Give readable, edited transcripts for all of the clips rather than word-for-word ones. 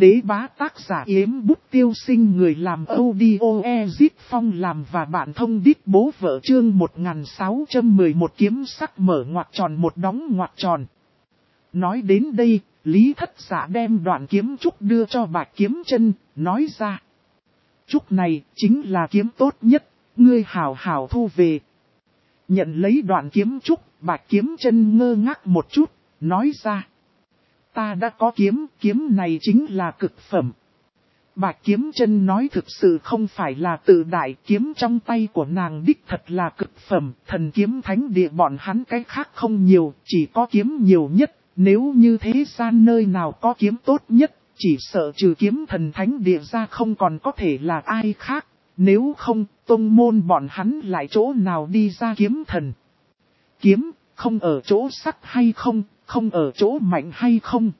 Đế bá tác giả Yếm Bút Tiêu Sinh, người làm audio Ezit Phong làm và bạn thông đít bố vợ, chương 1611 kiếm sắc mở ngoặc tròn một đóng ngoặc tròn. Nói đến đây, Lý Thất Dạ đem đoạn kiếm trúc đưa cho Bạch Kiếm Chân, nói ra. Trúc này chính là kiếm tốt nhất, ngươi hảo hảo thu về. Nhận lấy đoạn kiếm trúc, Bạch Kiếm Chân ngơ ngác một chút, nói ra. Ta đã có kiếm, kiếm này chính là cực phẩm. Bạch Kiếm Chân nói thực sự không phải là tự đại, kiếm trong tay của nàng đích thật là cực phẩm. Thần kiếm thánh địa bọn hắn cái khác không nhiều, chỉ có kiếm nhiều nhất. Nếu như thế gian nơi nào có kiếm tốt nhất, chỉ sợ trừ kiếm thần thánh địa ra không còn có thể là ai khác. Nếu không, tông môn bọn hắn lại chỗ nào đi ra kiếm thần. Kiếm, không ở chỗ sắc hay không, không ở chỗ mạnh hay không.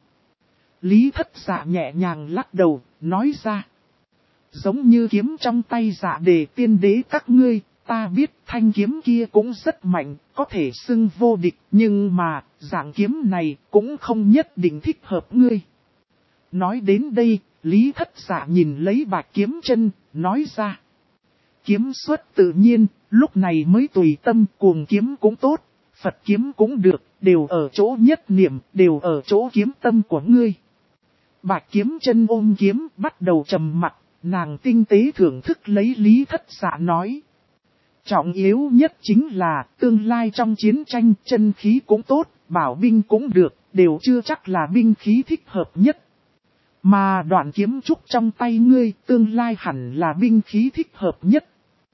Lý Thất Dạ nhẹ nhàng lắc đầu, nói ra. Giống như kiếm trong tay Dạ Đề tiên đế các ngươi, ta biết thanh kiếm kia cũng rất mạnh, có thể xưng vô địch, nhưng mà, dạng kiếm này cũng không nhất định thích hợp ngươi. Nói đến đây, Lý Thất Dạ nhìn lấy Bạch Kiếm Chân, nói ra. Kiếm xuất tự nhiên, lúc này mới tùy tâm, cuồng kiếm cũng tốt, Phật kiếm cũng được, đều ở chỗ nhất niệm, đều ở chỗ kiếm tâm của ngươi. Bạch Kiếm Chân ôm kiếm, bắt đầu trầm mặc, nàng tinh tế thưởng thức lấy Lý Thất Dạ nói. Trọng yếu nhất chính là, tương lai trong chiến tranh, chân khí cũng tốt, bảo binh cũng được, đều chưa chắc là binh khí thích hợp nhất. Mà đoạn kiếm trúc trong tay ngươi, tương lai hẳn là binh khí thích hợp nhất.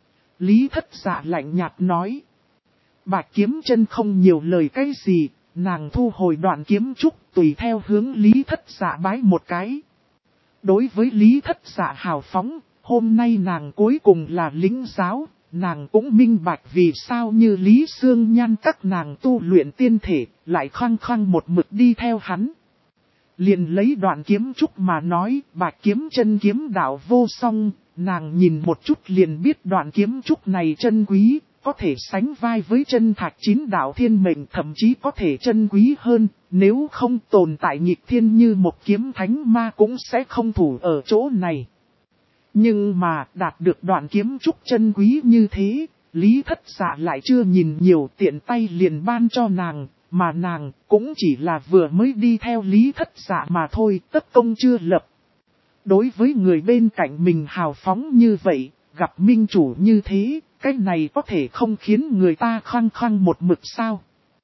Lý Thất Dạ lạnh nhạt nói. Bạch Kiếm Chân không nhiều lời cái gì, nàng thu hồi đoạn kiếm trúc, tùy theo hướng Lý Thất Dạ bái một cái. Đối với Lý Thất Dạ hào phóng, hôm nay nàng cuối cùng là lĩnh giáo, nàng cũng minh bạch vì sao như Lý Sương Nhan các nàng tu luyện tiên thể, lại khăng khăng một mực đi theo hắn. Liền lấy đoạn kiếm trúc mà nói, Bạch Kiếm Chân kiếm đạo vô song, nàng nhìn một chút liền biết đoạn kiếm trúc này chân quý, có thể sánh vai với chân thạch 9 đạo thiên mệnh, thậm chí có thể chân quý hơn, nếu không tồn tại nghịch thiên như một kiếm thánh ma cũng sẽ không thủ ở chỗ này. Nhưng mà đạt được đoạn kiếm trúc chân quý như thế, Lý Thất Dạ lại chưa nhìn nhiều, tiện tay liền ban cho nàng, mà nàng cũng chỉ là vừa mới đi theo Lý Thất Dạ mà thôi, tất công chưa lập. Đối với người bên cạnh mình hào phóng như vậy, gặp minh chủ như thế, cái này có thể không khiến người ta khăng khăng một mực sao.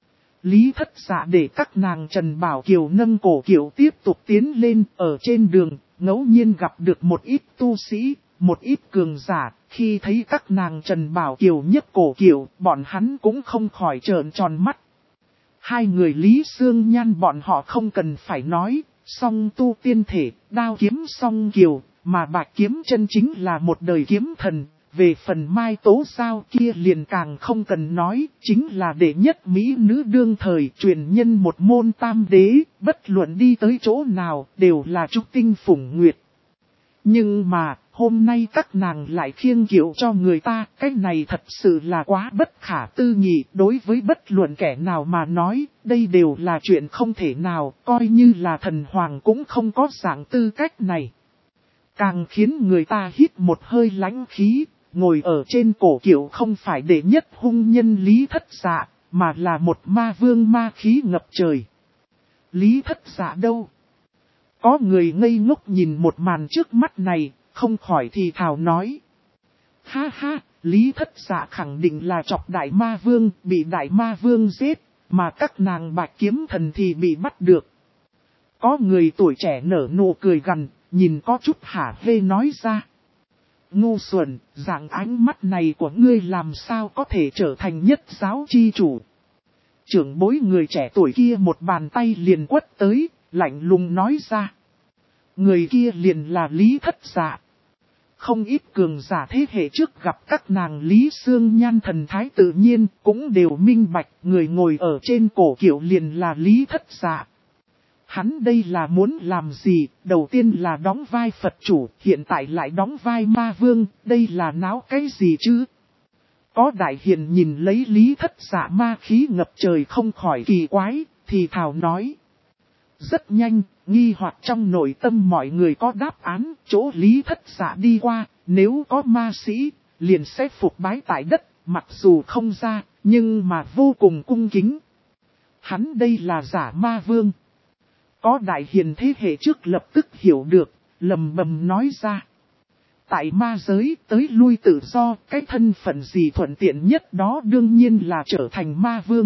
Lý Thất Dạ để các nàng Trần Bảo Kiều nâng cổ Kiều tiếp tục tiến lên, ở trên đường, ngẫu nhiên gặp được một ít tu sĩ, một ít cường giả, khi thấy các nàng Trần Bảo Kiều nhấc cổ Kiều, bọn hắn cũng không khỏi trợn tròn mắt. Hai người Lý Sương Nhan bọn họ không cần phải nói, song tu tiên thể, đao kiếm song kiều, mà Bạch Kiếm Chân chính là một đời kiếm thần. Về phần Mai Tố Giao kia liền càng không cần nói, chính là đệ nhất mỹ nữ đương thời, truyền nhân một môn tam đế, bất luận đi tới chỗ nào đều là trúc tinh phủng nguyệt. Nhưng mà, hôm nay các nàng lại khiêng kiệu cho người ta, cái này thật sự là quá bất khả tư nghị. Đối với bất luận kẻ nào mà nói, đây đều là chuyện không thể nào, coi như là thần hoàng cũng không có dạng tư cách này. Càng khiến người ta hít một hơi lãnh khí, ngồi ở trên cổ kiệu không phải đệ nhất hung nhân Lý Thất Dạ, mà là một ma vương ma khí ngập trời. Lý Thất Dạ đâu? Có người ngây ngốc nhìn một màn trước mắt này, không khỏi thì thào nói. Ha ha, Lý Thất Dạ khẳng định là chọc đại ma vương, bị đại ma vương giết, mà các nàng Bạch Kiếm Thần thì bị bắt được. Có người tuổi trẻ nở nụ cười gằn, nhìn có chút hả hê nói ra. Ngu xuẩn, dạng ánh mắt này của ngươi làm sao có thể trở thành nhất giáo chi chủ. Trưởng bối người trẻ tuổi kia một bàn tay liền quất tới, lạnh lùng nói ra. Người kia liền là Lý Thất Dạ. Không ít cường giả thế hệ trước gặp các nàng Lý Sương Nhan thần thái tự nhiên cũng đều minh bạch, người ngồi ở trên cổ kiệu liền là Lý Thất Dạ. Hắn đây là muốn làm gì, đầu tiên là đóng vai Phật chủ, hiện tại lại đóng vai ma vương, đây là náo cái gì chứ? Có đại hiền nhìn lấy Lý Thất Dạ ma khí ngập trời không khỏi kỳ quái, thì thào nói. Rất nhanh, nghi hoặc trong nội tâm mọi người có đáp án, chỗ Lý Thất Dạ đi qua, nếu có ma sĩ, liền sẽ phục bái tại đất, mặc dù không ra, nhưng mà vô cùng cung kính. Hắn đây là giả ma vương. Có đại hiền thế hệ trước lập tức hiểu được, lầm bầm nói ra. Tại ma giới tới lui tự do, cái thân phận gì thuận tiện nhất đó đương nhiên là trở thành ma vương.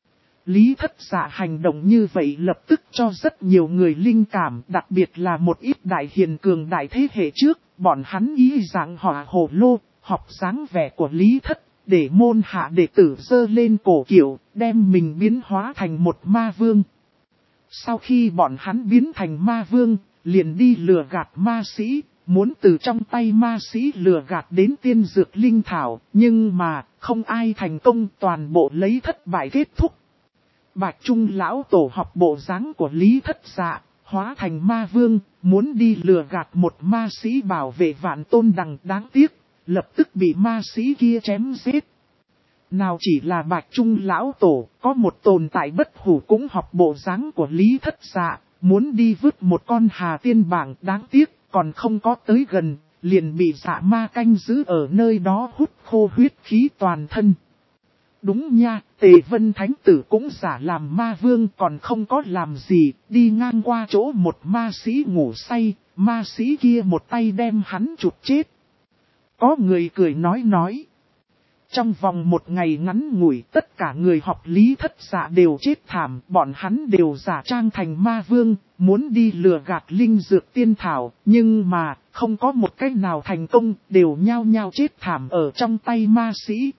Lý Thất Dạ hành động như vậy lập tức cho rất nhiều người linh cảm, đặc biệt là một ít đại hiền cường đại thế hệ trước, bọn hắn ý dạng họa hồ lô, học dáng vẻ của Lý Thất, để môn hạ đệ tử dơ lên cổ kiểu, đem mình biến hóa thành một ma vương. Sau khi bọn hắn biến thành ma vương, liền đi lừa gạt ma sĩ, muốn từ trong tay ma sĩ lừa gạt đến tiên dược linh thảo, nhưng mà không ai thành công, toàn bộ lấy thất bại kết thúc. Bạch Trung lão tổ học bộ dáng của Lý Thất Dạ, hóa thành ma vương, muốn đi lừa gạt một ma sĩ bảo vệ vạn tôn đằng, đáng tiếc, lập tức bị ma sĩ kia chém giết. Nào chỉ là Bạch Trung lão tổ, có một tồn tại bất hủ cũng học bộ dáng của Lý Thất Dạ, muốn đi vứt một con hà tiên bảng, đáng tiếc, còn không có tới gần, liền bị dạ ma canh giữ ở nơi đó hút khô huyết khí toàn thân. Đúng nha, Tề Vân Thánh Tử cũng giả làm ma vương còn không có làm gì, đi ngang qua chỗ một ma sĩ ngủ say, ma sĩ kia một tay đem hắn chụp chết. Có người cười nói. Trong vòng một ngày ngắn ngủi tất cả người học Lý Thất Dạ đều chết thảm, bọn hắn đều giả trang thành ma vương, muốn đi lừa gạt linh dược tiên thảo, nhưng mà không có một cách nào thành công, đều nhao nhao chết thảm ở trong tay ma sĩ.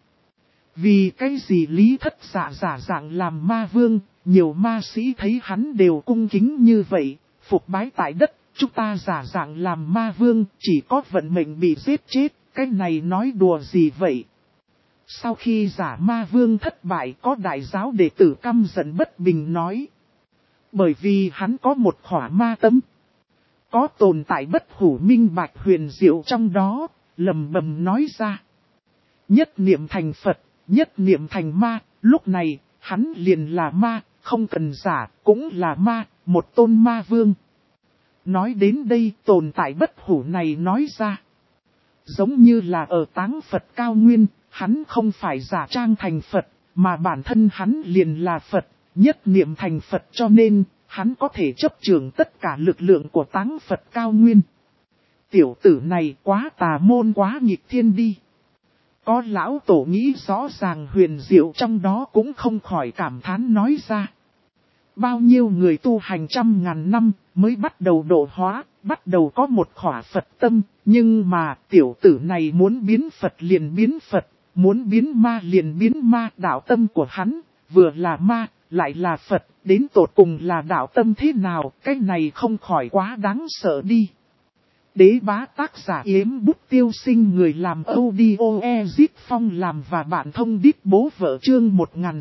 Vì cái gì Lý Thất Dạ giả dạng làm ma vương, nhiều ma sĩ thấy hắn đều cung kính như vậy, phục bái tại đất, chúng ta giả dạng làm ma vương, chỉ có vận mệnh bị giết chết, cái này nói đùa gì vậy? Sau khi giả ma vương thất bại, có đại giáo đệ tử căm giận bất bình nói. Bởi vì hắn có một khỏa ma tâm. Có tồn tại bất hủ minh bạch huyền diệu trong đó, lầm bầm nói ra. Nhất niệm thành Phật, nhất niệm thành ma, lúc này, hắn liền là ma, không cần giả, cũng là ma, một tôn ma vương. Nói đến đây, tồn tại bất hủ này nói ra. Giống như là ở táng Phật cao nguyên, hắn không phải giả trang thành Phật, mà bản thân hắn liền là Phật, nhất niệm thành Phật cho nên, hắn có thể chấp trưởng tất cả lực lượng của táng Phật cao nguyên. Tiểu tử này quá tà môn quá nghịch thiên đi. Có lão tổ nghĩ rõ ràng huyền diệu trong đó cũng không khỏi cảm thán nói ra. Bao nhiêu người tu hành trăm ngàn năm mới bắt đầu độ hóa, bắt đầu có một khỏa Phật tâm, nhưng mà tiểu tử này muốn biến Phật liền biến Phật, muốn biến ma liền biến ma. Đạo tâm của hắn, vừa là ma, lại là Phật, đến tột cùng là đạo tâm thế nào, cái này không khỏi quá đáng sợ đi. Đế bá tác giả Yếm Bút Tiêu Sinh, người làm audio Ezit Phong làm và bạn thông đít bố vợ chương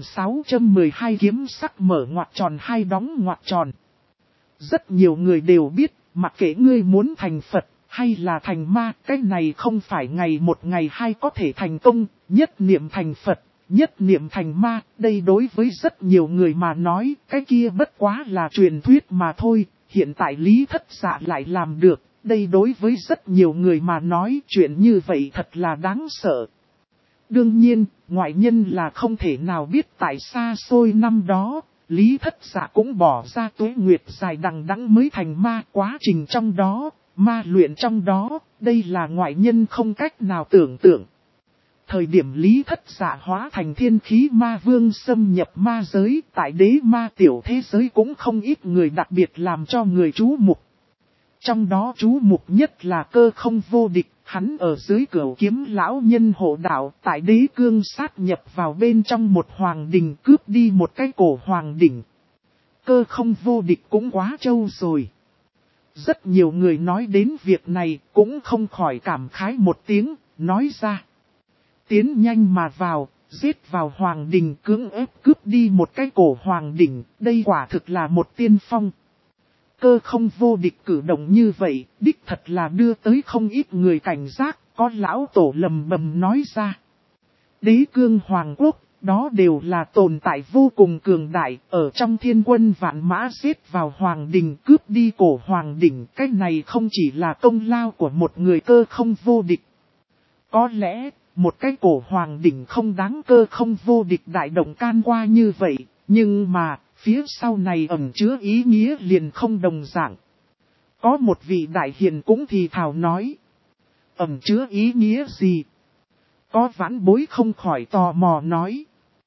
1612 kiếm sắc mở ngoặc tròn hai đóng ngoặc tròn. Rất nhiều người đều biết, mặc kệ ngươi muốn thành Phật hay là thành ma, cái này không phải ngày một ngày hai có thể thành công, nhất niệm thành Phật, nhất niệm thành ma, đây đối với rất nhiều người mà nói, cái kia bất quá là truyền thuyết mà thôi, hiện tại Lý Thất Dạ lại làm được. Đây đối với rất nhiều người mà nói chuyện như vậy thật là đáng sợ. Đương nhiên, ngoại nhân là không thể nào biết tại xa xôi năm đó, Lý Thất Dạ cũng bỏ ra tuế nguyệt dài đằng đẵng mới thành ma. Quá trình trong đó, ma luyện trong đó, đây là ngoại nhân không cách nào tưởng tượng. Thời điểm Lý Thất Dạ hóa thành thiên khí ma vương xâm nhập ma giới, tại đế ma tiểu thế giới cũng không ít người đặc biệt làm cho người chú mục. Trong đó chú mục nhất là Cơ Không vô địch, hắn ở dưới Cửu Kiếm lão nhân hộ đạo, tại đế cương sát nhập vào bên trong một hoàng đình, cướp đi một cái cổ hoàng đỉnh. Cơ Không vô địch cũng quá trâu rồi. Rất nhiều người nói đến việc này cũng không khỏi cảm khái một tiếng, nói ra. Tiến nhanh mà vào, giết vào hoàng đình, cưỡng ép cướp đi một cái cổ hoàng đỉnh, đây quả thực là một tiên phong. Cơ Không vô địch cử động như vậy, đích thật là đưa tới không ít người cảnh giác, có lão tổ lầm bầm nói ra. Đế cương hoàng quốc, đó đều là tồn tại vô cùng cường đại, ở trong thiên quân vạn mã giết vào hoàng đình cướp đi cổ hoàng đỉnh. Cái này không chỉ là công lao của một người cơ không vô địch. Có lẽ, một cái cổ hoàng đỉnh không đáng cơ không vô địch đại động can qua như vậy, nhưng mà, phía sau này ẩn chứa ý nghĩa liền không đồng dạng. Có một vị đại hiền cũng thì thào nói. Ẩn chứa ý nghĩa gì? Có vãn bối không khỏi tò mò nói.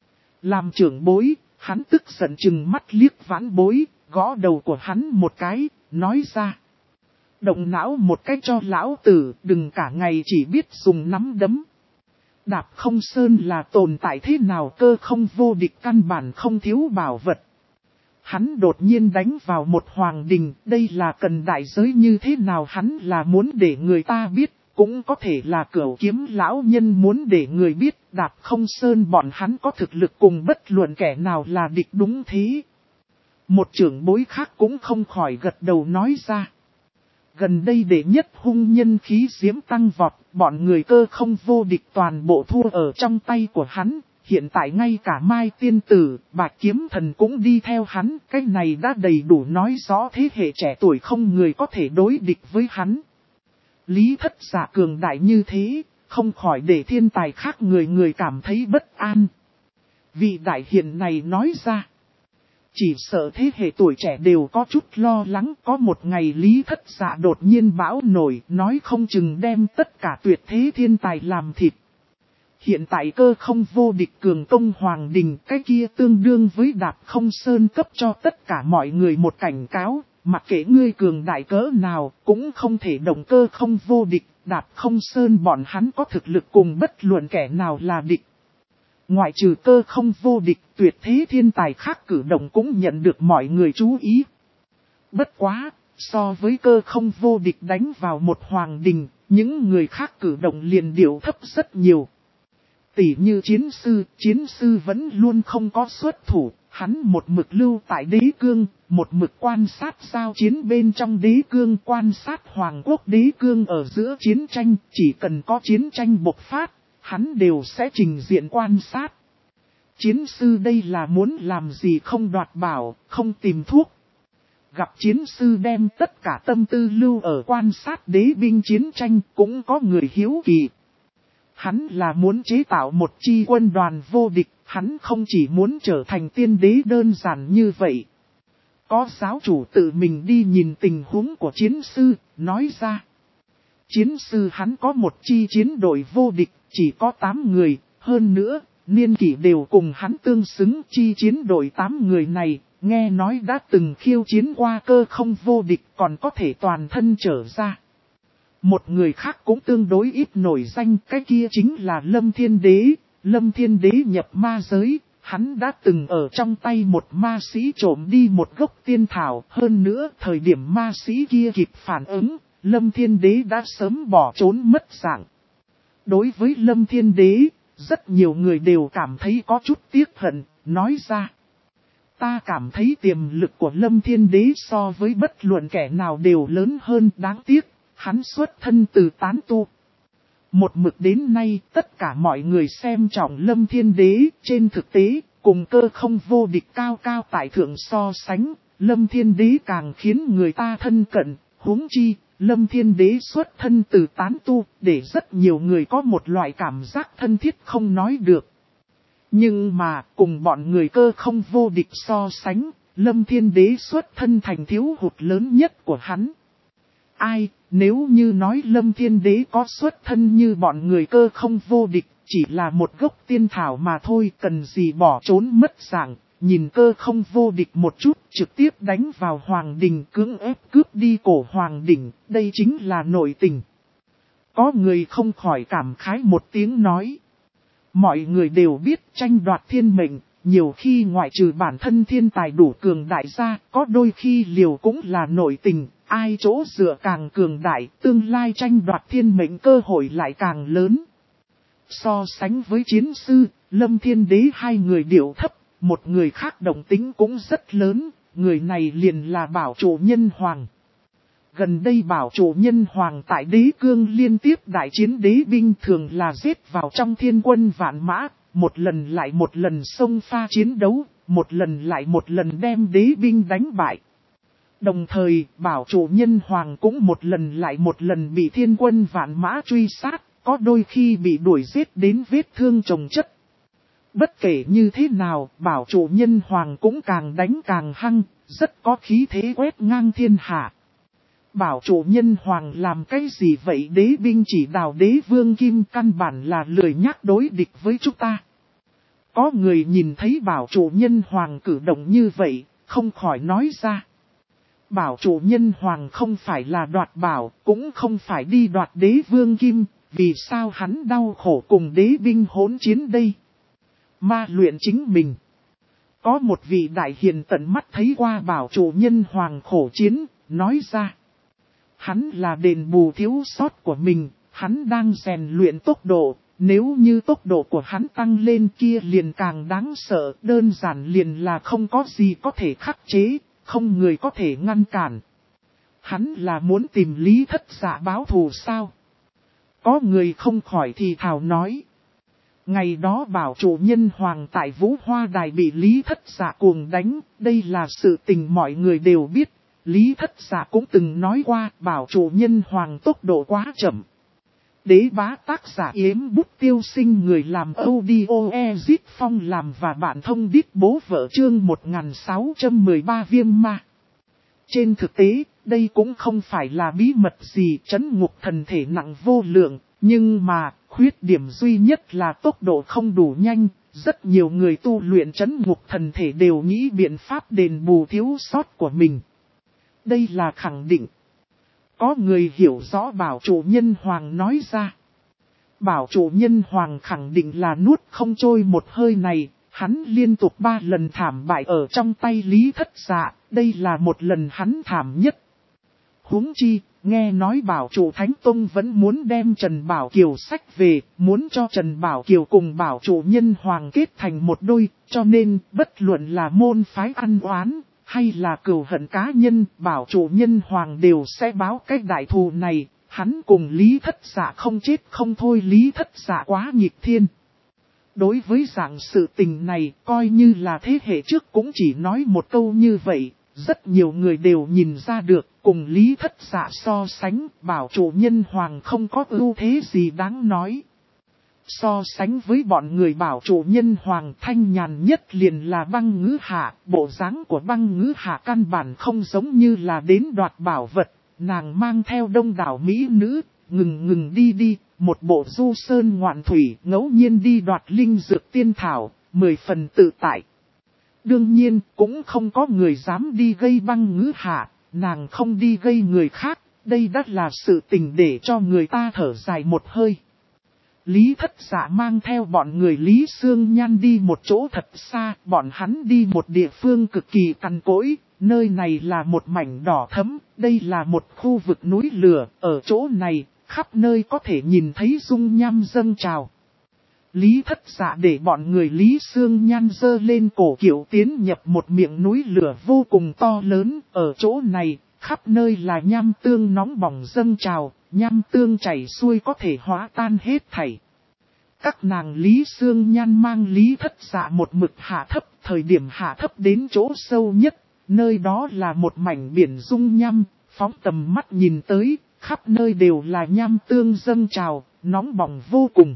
Làm trưởng bối, hắn tức giận chừng mắt liếc vãn bối, gõ đầu của hắn một cái, nói ra. Động não một cái cho lão tử, đừng cả ngày chỉ biết dùng nắm đấm. Đạp không sơn là tồn tại thế nào cơ không vô địch căn bản không thiếu bảo vật. Hắn đột nhiên đánh vào một hoàng đình, đây là cần đại giới như thế nào hắn là muốn để người ta biết, cũng có thể là Cửu Kiếm lão nhân muốn để người biết Đạp không sơn bọn hắn có thực lực cùng bất luận kẻ nào là địch đúng thế. Một trưởng bối khác cũng không khỏi gật đầu nói ra. Gần đây đệ nhất hung nhân khí diễm tăng vọt, bọn người cơ không vô địch toàn bộ thua ở trong tay của hắn. Hiện tại ngay cả Mai Tiên Tử, Bạch Kiếm Thần cũng đi theo hắn, cái này đã đầy đủ nói rõ thế hệ trẻ tuổi không người có thể đối địch với hắn. Lý Thất Giả cường đại như thế, không khỏi để thiên tài khác người cảm thấy bất an. Vị đại hiền này nói ra, chỉ sợ thế hệ tuổi trẻ đều có chút lo lắng, có một ngày Lý Thất Giả đột nhiên bão nổi, nói không chừng đem tất cả tuyệt thế thiên tài làm thịt. Hiện tại cơ không vô địch cường công hoàng đình, cái kia tương đương với Đạp không sơn cấp cho tất cả mọi người một cảnh cáo, mặc kệ ngươi cường đại cỡ nào, cũng không thể động cơ không vô địch, Đạp không sơn bọn hắn có thực lực cùng bất luận kẻ nào là địch. Ngoại trừ cơ không vô địch, tuyệt thế thiên tài khác cử động cũng nhận được mọi người chú ý. Bất quá, so với cơ không vô địch đánh vào một hoàng đình, những người khác cử động liền điệu thấp rất nhiều. Tỷ như chiến sư vẫn luôn không có xuất thủ, hắn một mực lưu tại đế cương, một mực quan sát giao chiến bên trong đế cương, quan sát hoàng quốc đế cương ở giữa chiến tranh, chỉ cần có chiến tranh bộc phát, hắn đều sẽ trình diện quan sát. Chiến sư đây là muốn làm gì không đoạt bảo, không tìm thuốc. Gặp chiến sư đem tất cả tâm tư lưu ở quan sát đế binh chiến tranh, cũng có người hiếu kỳ. Hắn là muốn chế tạo một chi quân đoàn vô địch, hắn không chỉ muốn trở thành tiên đế đơn giản như vậy. Có giáo chủ tự mình đi nhìn tình huống của chiến sư, nói ra. Chiến sư hắn có một chi chiến đội vô địch, chỉ có 8 người, hơn nữa, niên kỷ đều cùng hắn tương xứng. Chi chiến đội 8 người này, nghe nói đã từng khiêu chiến qua cơ không vô địch, còn có thể toàn thân trở ra. Một người khác cũng tương đối ít nổi danh, cái kia chính là Lâm Thiên Đế. Lâm Thiên Đế nhập ma giới, hắn đã từng ở trong tay một ma sĩ trộm đi một gốc tiên thảo. Hơn nữa, thời điểm ma sĩ kia kịp phản ứng, Lâm Thiên Đế đã sớm bỏ trốn mất dạng. Đối với Lâm Thiên Đế, rất nhiều người đều cảm thấy có chút tiếc hận, nói ra. Ta cảm thấy tiềm lực của Lâm Thiên Đế so với bất luận kẻ nào đều lớn hơn, đáng tiếc. Hắn xuất thân từ tán tu. Một mực đến nay, tất cả mọi người xem trọng Lâm Thiên Đế, trên thực tế, cùng cơ không vô địch cao cao tại thượng so sánh, Lâm Thiên Đế càng khiến người ta thân cận, huống chi, Lâm Thiên Đế xuất thân từ tán tu, để rất nhiều người có một loại cảm giác thân thiết không nói được. Nhưng mà, cùng bọn người cơ không vô địch so sánh, Lâm Thiên Đế xuất thân thành thiếu hụt lớn nhất của hắn. Ai, nếu như nói Lâm Thiên Đế có xuất thân như bọn người cơ không vô địch, chỉ là một gốc tiên thảo mà thôi, cần gì bỏ trốn mất dạng, nhìn cơ không vô địch một chút, trực tiếp đánh vào hoàng đình, cưỡng ép cướp đi cổ hoàng đỉnh, đây chính là nội tình. Có người không khỏi cảm khái một tiếng nói. Mọi người đều biết tranh đoạt thiên mệnh, nhiều khi ngoại trừ bản thân thiên tài đủ cường đại ra, có đôi khi liều cũng là nội tình. Ai chỗ dựa càng cường đại, tương lai tranh đoạt thiên mệnh cơ hội lại càng lớn. So sánh với chiến sư, Lâm Thiên Đế hai người điệu thấp, một người khác động tính cũng rất lớn, người này liền là Bảo Chủ Nhân Hoàng. Gần đây Bảo Chủ Nhân Hoàng tại đế cương liên tiếp đại chiến đế binh thường là giết vào trong thiên quân vạn mã, một lần lại một lần xông pha chiến đấu, một lần lại một lần đem đế binh đánh bại. Đồng thời, bảo chủ nhân hoàng cũng một lần lại một lần bị thiên quân vạn mã truy sát, có đôi khi bị đuổi giết đến vết thương chồng chất. Bất kể như thế nào, bảo chủ nhân hoàng cũng càng đánh càng hăng, rất có khí thế quét ngang thiên hạ. Bảo chủ nhân hoàng làm cái gì vậy? Đế binh chỉ đào đế vương kim căn bản là lười nhắc đối địch với chúng ta. Có người nhìn thấy bảo chủ nhân hoàng cử động như vậy, không khỏi nói ra. Bảo chủ nhân hoàng không phải là đoạt bảo, cũng không phải đi đoạt đế vương kim, vì sao hắn đau khổ cùng đế binh hỗn chiến đây? Ma luyện chính mình. Có một vị đại hiền tận mắt thấy qua bảo chủ nhân hoàng khổ chiến, nói ra. Hắn là đền bù thiếu sót của mình, hắn đang rèn luyện tốc độ, nếu như tốc độ của hắn tăng lên kia liền càng đáng sợ, đơn giản liền là không có gì có thể khắc chế, không người có thể ngăn cản. Hắn là muốn tìm Lý Thất Dạ báo thù sao? Có người không khỏi thì thào nói. Ngày đó bảo chủ nhân hoàng tại Vũ Hoa Đài bị Lý Thất Dạ cuồng đánh, đây là sự tình mọi người đều biết. Lý Thất Dạ cũng từng nói qua bảo chủ nhân hoàng tốc độ quá chậm. Đế bá tác giả Yếm Bút Tiêu Sinh, người làm audio Ezit Phong làm và bạn thông đít bố vợ chương 1613 Viêm Ma. Trên thực tế, đây cũng không phải là bí mật gì, trấn ngục thần thể nặng vô lượng, nhưng mà, khuyết điểm duy nhất là tốc độ không đủ nhanh, rất nhiều người tu luyện trấn ngục thần thể đều nghĩ biện pháp đền bù thiếu sót của mình. Đây là khẳng định. Có người hiểu rõ bảo chủ nhân hoàng nói ra. Bảo chủ nhân hoàng khẳng định là nuốt không trôi một hơi này, hắn liên tục 3 lần thảm bại ở trong tay Lý Thất Dạ, đây là một lần hắn thảm nhất. Huống chi, nghe nói bảo chủ Thánh Tông vẫn muốn đem Trần Bảo Kiều sách về, muốn cho Trần Bảo Kiều cùng bảo chủ nhân hoàng kết thành một đôi, cho nên bất luận là môn phái ăn oán, hay là cừu hận cá nhân, bảo chủ nhân hoàng đều sẽ báo cái đại thù này, hắn cùng Lý Thất Dạ không chết không thôi. Lý Thất Dạ quá nghịch thiên. Đối với dạng sự tình này, coi như là thế hệ trước cũng chỉ nói một câu như vậy, rất nhiều người đều nhìn ra được, cùng Lý Thất Dạ so sánh, bảo chủ nhân hoàng không có ưu thế gì đáng nói. So sánh với bọn người bảo chủ nhân hoàng, thanh nhàn nhất liền là Băng Ngữ Hạ, bộ dáng của Băng Ngữ Hạ căn bản không giống như là đến đoạt bảo vật, nàng mang theo đông đảo mỹ nữ, ngừng đi, một bộ du sơn ngoạn thủy, ngẫu nhiên đi đoạt linh dược tiên thảo, 10 phần tự tại. Đương nhiên, cũng không có người dám đi gây Băng Ngữ Hạ, nàng không đi gây người khác, đây đắt là sự tình để cho người ta thở dài một hơi. Lý Thất Dạ mang theo bọn người Lý Sương Nhan đi một chỗ thật xa, bọn hắn đi một địa phương cực kỳ cằn cỗi, nơi này là một mảnh đỏ thẫm, đây là một khu vực núi lửa, ở chỗ này, khắp nơi có thể nhìn thấy dung nham dâng trào. Lý Thất Dạ để bọn người Lý Sương Nhan dơ lên cổ kiệu tiến nhập một miệng núi lửa vô cùng to lớn, ở chỗ này, khắp nơi là nham tương nóng bỏng dâng trào. Nham tương chảy xuôi có thể hóa tan hết thảy. Các nàng Lý Sương Nhan mang Lý Thất Dạ một mực hạ thấp, thời điểm hạ thấp đến chỗ sâu nhất, nơi đó là một mảnh biển dung nham, phóng tầm mắt nhìn tới, khắp nơi đều là nham tương dâng trào, nóng bỏng vô cùng.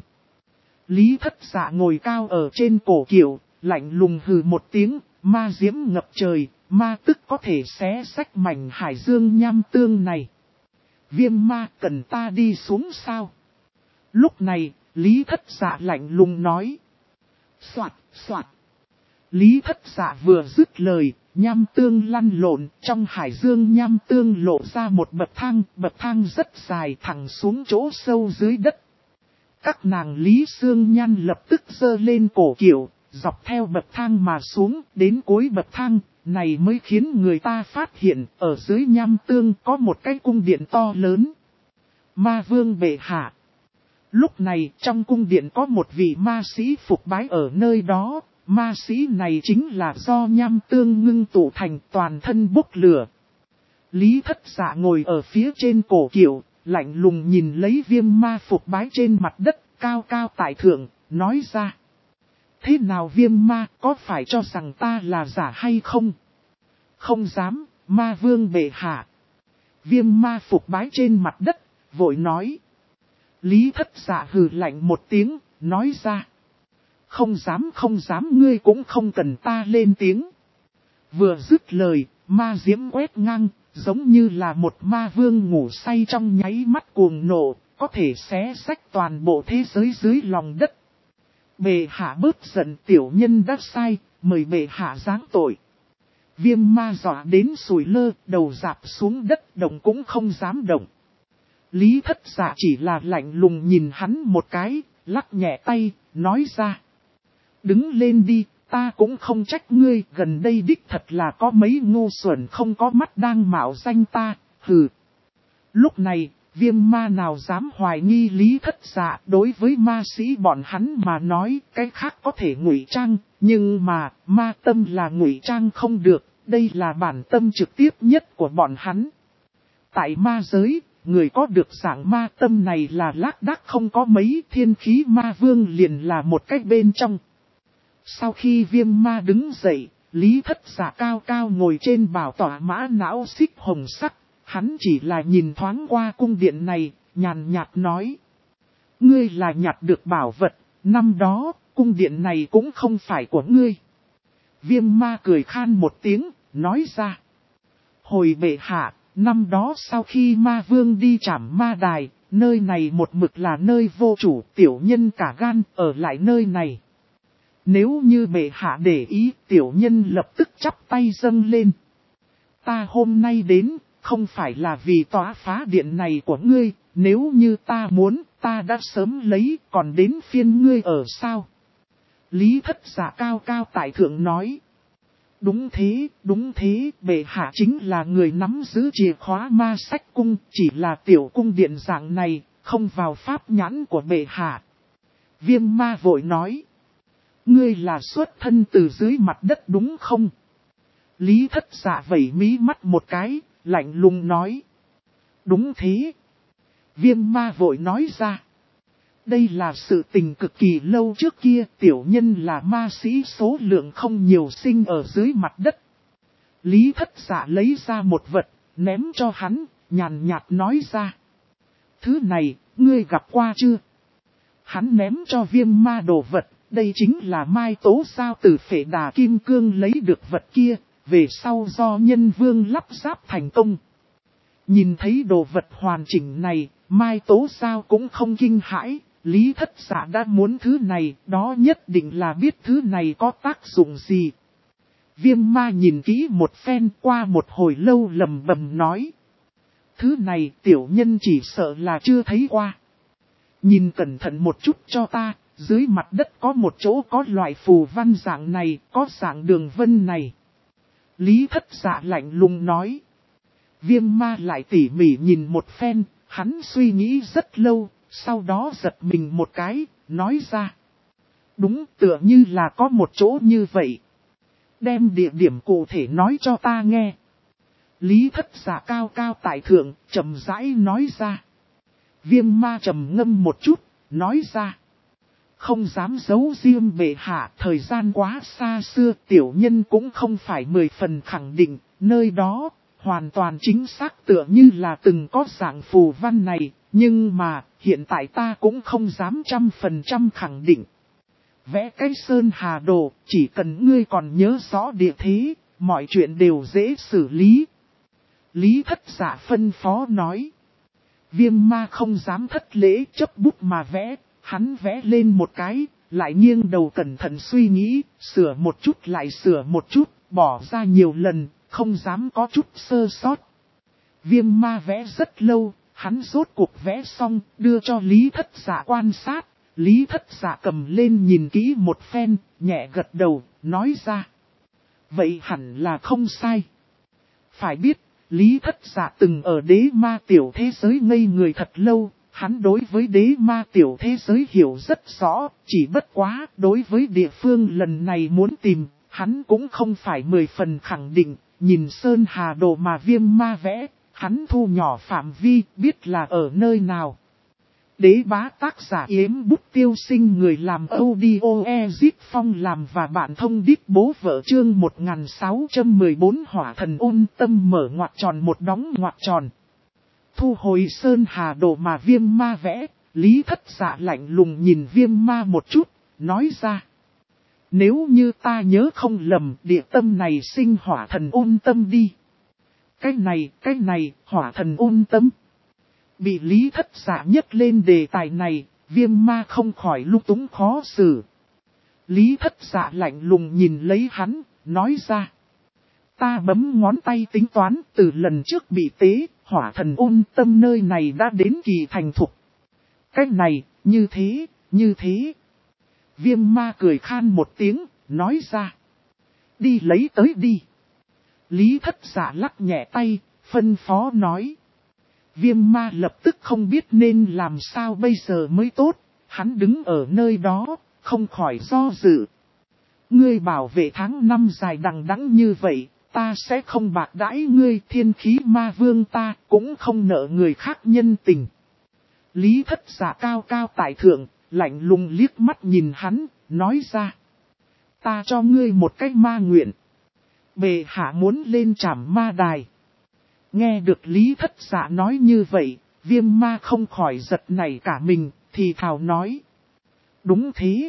Lý Thất Dạ ngồi cao ở trên cổ kiệu, lạnh lùng hừ một tiếng, ma diễm ngập trời, ma tức có thể xé xách mảnh hải dương nham tương này. Viêm ma, cần ta đi xuống sao? Lúc này, Lý Thất Dạ lạnh lùng nói. Soạt, soạt. Lý Thất Dạ vừa dứt lời, nham tương lăn lộn, trong hải dương nham tương lộ ra một bậc thang rất dài thẳng xuống chỗ sâu dưới đất. Các nàng Lý Sương Nhan lập tức giơ lên cổ kiệu, dọc theo bậc thang mà xuống, đến cuối bậc thang. Này mới khiến người ta phát hiện, ở dưới nham tương có một cái cung điện to lớn. Ma vương bệ hạ. Lúc này trong cung điện có một vị ma sĩ phục bái ở nơi đó. Ma sĩ này chính là do nham tương ngưng tụ thành, toàn thân bốc lửa. Lý Thất Dạ ngồi ở phía trên cổ kiệu, lạnh lùng nhìn lấy viêm ma phục bái trên mặt đất, cao cao tại thượng, nói ra. Thế nào Viêm ma, có phải cho rằng ta là giả hay không? Không dám, ma vương bệ hạ. Viêm ma phục bái trên mặt đất, vội nói. Lý Thất Dạ hừ lạnh một tiếng, nói ra. Không dám ngươi cũng không cần ta lên tiếng. Vừa dứt lời, ma diễm quét ngang, giống như là một ma vương ngủ say trong nháy mắt cuồng nộ, có thể xé rách toàn bộ thế giới dưới lòng đất. Bệ hạ bớt giận, tiểu nhân đã sai, mời bệ hạ giáng tội. Viêm ma dọa đến sùi lơ, đầu rạp xuống đất, động cũng không dám động. Lý Thất Dạ chỉ là lạnh lùng nhìn hắn một cái, lắc nhẹ tay, nói ra. Đứng lên đi, ta cũng không trách ngươi, gần đây đích thật là có mấy ngu xuẩn không có mắt đang mạo danh ta, hừ. Lúc này, viêm ma nào dám hoài nghi Lý Thất Dạ, đối với ma sĩ bọn hắn mà nói, cái khác có thể ngụy trang, nhưng mà, ma tâm là ngụy trang không được, đây là bản tâm trực tiếp nhất của bọn hắn. Tại ma giới, người có được dạng ma tâm này là lác đác không có mấy, thiên khí ma vương liền là một cách bên trong. Sau khi viêm ma đứng dậy, Lý Thất Dạ cao cao ngồi trên bảo tọa mã não xích hồng sắc, hắn chỉ là nhìn thoáng qua cung điện này, nhàn nhạt nói. Ngươi là nhặt được bảo vật, năm đó, cung điện này cũng không phải của ngươi. Viêm ma cười khan một tiếng, nói ra. Hồi bệ hạ, năm đó sau khi ma vương đi trảm ma đài, nơi này một mực là nơi vô chủ, tiểu nhân cả gan ở lại nơi này. Nếu như bệ hạ để ý, tiểu nhân lập tức chắp tay dâng lên. Ta hôm nay đến, không phải là vì tỏa phá điện này của ngươi, nếu như ta muốn, ta đã sớm lấy, còn đến phiên ngươi ở sao? Lý Thất Dạ cao cao tại thượng nói. Đúng thế, bệ hạ chính là người nắm giữ chìa khóa ma sách cung, chỉ là tiểu cung điện dạng này, không vào pháp nhãn của bệ hạ. Viêm ma vội nói. Ngươi là xuất thân từ dưới mặt đất đúng không? Lý Thất Dạ vẩy mí mắt một cái, lạnh lùng nói. Đúng thế. Viêm ma vội nói ra. Đây là sự tình cực kỳ lâu trước kia, tiểu nhân là ma sĩ số lượng không nhiều sinh ở dưới mặt đất. Lý Thất Dạ lấy ra một vật, ném cho hắn, nhàn nhạt nói ra. Thứ này, ngươi gặp qua chưa? Hắn ném cho viêm ma đồ vật, đây chính là Mai Tố Giao từ Phệ Đà Kim Cương lấy được vật kia, về sau do nhân vương lắp ráp thành công. Nhìn thấy đồ vật hoàn chỉnh này, Mai Tố Giao cũng không kinh hãi. Lý Thất Dạ đã muốn thứ này, đó nhất định là biết thứ này có tác dụng gì. Viêm ma nhìn kỹ một phen, qua một hồi lâu lầm bầm nói. Thứ này tiểu nhân chỉ sợ là chưa thấy qua. Nhìn cẩn thận một chút cho ta, dưới mặt đất có một chỗ có loại phù văn dạng này, có dạng đường vân này. Lý Thất Dạ lạnh lùng nói. Viêm ma lại tỉ mỉ nhìn một phen, hắn suy nghĩ rất lâu. Sau đó giật mình một cái, nói ra. Đúng, tựa như là có một chỗ như vậy. Đem địa điểm cụ thể nói cho ta nghe. Lý Thất Dạ cao cao tại thượng, chậm rãi nói ra. Viêm ma trầm ngâm một chút, nói ra. Không dám giấu riêng bệ hạ, thời gian quá xa xưa, tiểu nhân cũng không phải 10 phần khẳng định, nơi đó, hoàn toàn chính xác tựa như là từng có dạng phù văn này. Nhưng mà, hiện tại ta cũng không dám 100% khẳng định. Vẽ cái sơn hà đồ, chỉ cần ngươi còn nhớ rõ địa thế, mọi chuyện đều dễ xử lý. Lý Thất Dạ phân phó nói. Viêm ma không dám thất lễ, chấp bút mà vẽ, hắn vẽ lên một cái, lại nghiêng đầu cẩn thận suy nghĩ, sửa một chút lại sửa một chút, bỏ ra nhiều lần, không dám có chút sơ sót. Viêm ma vẽ rất lâu. Hắn rốt cuộc vẽ xong, đưa cho Lý Thất Dạ quan sát. Lý Thất Dạ cầm lên nhìn kỹ một phen, nhẹ gật đầu, nói ra. Vậy hẳn là không sai. Phải biết, Lý Thất Dạ từng ở đế ma tiểu thế giới ngây người thật lâu. Hắn đối với đế ma tiểu thế giới hiểu rất rõ, chỉ bất quá đối với địa phương lần này muốn tìm, hắn cũng không phải 10 phần khẳng định, nhìn sơn hà đồ mà viêm ma vẽ. Hắn thu nhỏ phạm vi, biết là ở nơi nào. Đế bá tác giả Yếm Bút Tiêu Sinh, người làm audio Ezit Phong làm và bạn thông đít bố vợ. Chương 1614 Hỏa Thần Ôn Tâm mở ngoặc tròn một đóng ngoặc tròn. Thu hồi sơn hà đồ mà Viêm Ma vẽ, Lý Thất Dạ lạnh lùng nhìn Viêm Ma một chút, nói ra. Nếu như ta nhớ không lầm, địa tâm này sinh hỏa thần ôn tâm đi. Cái này, hỏa thần ôn tâm. Bị Lý Thất Dạ nhấc lên đề tài này, Viêm Ma không khỏi lung túng khó xử. Lý Thất Dạ lạnh lùng nhìn lấy hắn, nói ra. Ta bấm ngón tay tính toán, từ lần trước bị tế, hỏa thần ôn tâm nơi này đã đến kỳ thành thục. Cái này, như thế. Viêm Ma cười khan một tiếng, nói ra. Đi lấy tới đi. Lý Thất Dạ lắc nhẹ tay, phân phó nói. Viêm Ma lập tức không biết nên làm sao bây giờ mới tốt, hắn đứng ở nơi đó, không khỏi do dự. Ngươi bảo vệ tháng năm dài đằng đẵng như vậy, ta sẽ không bạc đãi ngươi, thiên khí ma vương ta cũng không nợ người khác nhân tình. Lý Thất Dạ cao cao tại thượng, lạnh lùng liếc mắt nhìn hắn, nói ra. Ta cho ngươi một cái ma nguyện. Bệ hạ muốn lên trảm ma đài. Nghe được Lý Thất Dạ nói như vậy, Viêm Ma không khỏi giật nảy cả mình, thì thào nói. Đúng thế.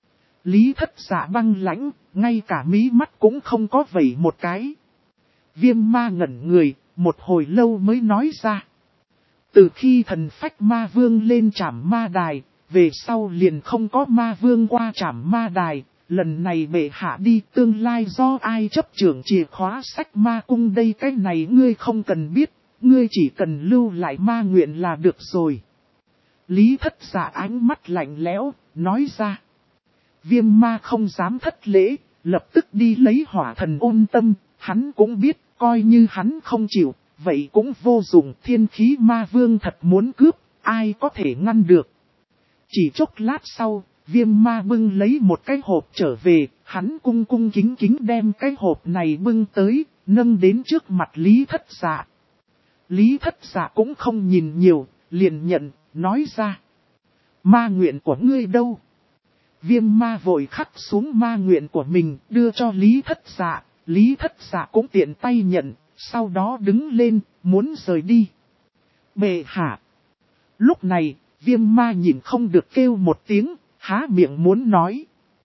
Lý Thất Dạ băng lãnh, ngay cả mí mắt cũng không có vẩy một cái. Viêm Ma ngẩn người, một hồi lâu mới nói ra. Từ khi thần phách ma vương lên trảm ma đài, về sau liền không có ma vương qua trảm ma đài. Lần này bệ hạ đi, tương lai do ai chấp trưởng chìa khóa sách ma cung đây, cái này ngươi không cần biết, ngươi chỉ cần lưu lại ma nguyện là được rồi. Lý Thất Dạ ánh mắt lạnh lẽo, nói ra. Viêm Ma không dám thất lễ, lập tức đi lấy hỏa thần ôn tâm, hắn cũng biết, coi như hắn không chịu, vậy cũng vô dụng, thiên khí ma vương thật muốn cướp, ai có thể ngăn được. Chỉ chốc lát sau, Viêm Ma bưng lấy một cái hộp trở về, hắn cung cung kính kính đem cái hộp này bưng tới, nâng đến trước mặt Lý Thất Dạ. Lý Thất Dạ cũng không nhìn nhiều, liền nhận, nói ra. Ma nguyện của ngươi đâu? Viêm Ma vội khắc xuống ma nguyện của mình, đưa cho Lý Thất Dạ, Lý Thất Dạ cũng tiện tay nhận, sau đó đứng lên, muốn rời đi. Bệ hạ. Lúc này, Viêm Ma nhìn không được kêu một tiếng, há miệng muốn nói.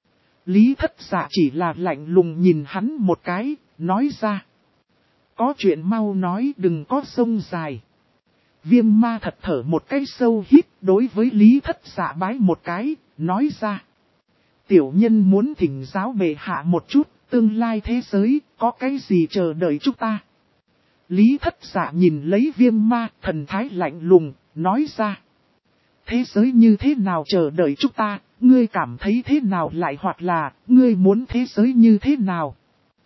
Lý Thất Dạ chỉ là lạnh lùng nhìn hắn một cái, nói ra. Có chuyện mau nói, đừng có sông dài. Viêm Ma thật thở một cái sâu hít, đối với Lý Thất Dạ bái một cái, nói ra. Tiểu nhân muốn thỉnh giáo bệ hạ một chút, tương lai thế giới, có cái gì chờ đợi chúng ta. Lý Thất Dạ nhìn lấy Viêm Ma, thần thái lạnh lùng, nói ra. Thế giới như thế nào chờ đợi chúng ta, ngươi cảm thấy thế nào lại, hoặc là, ngươi muốn thế giới như thế nào?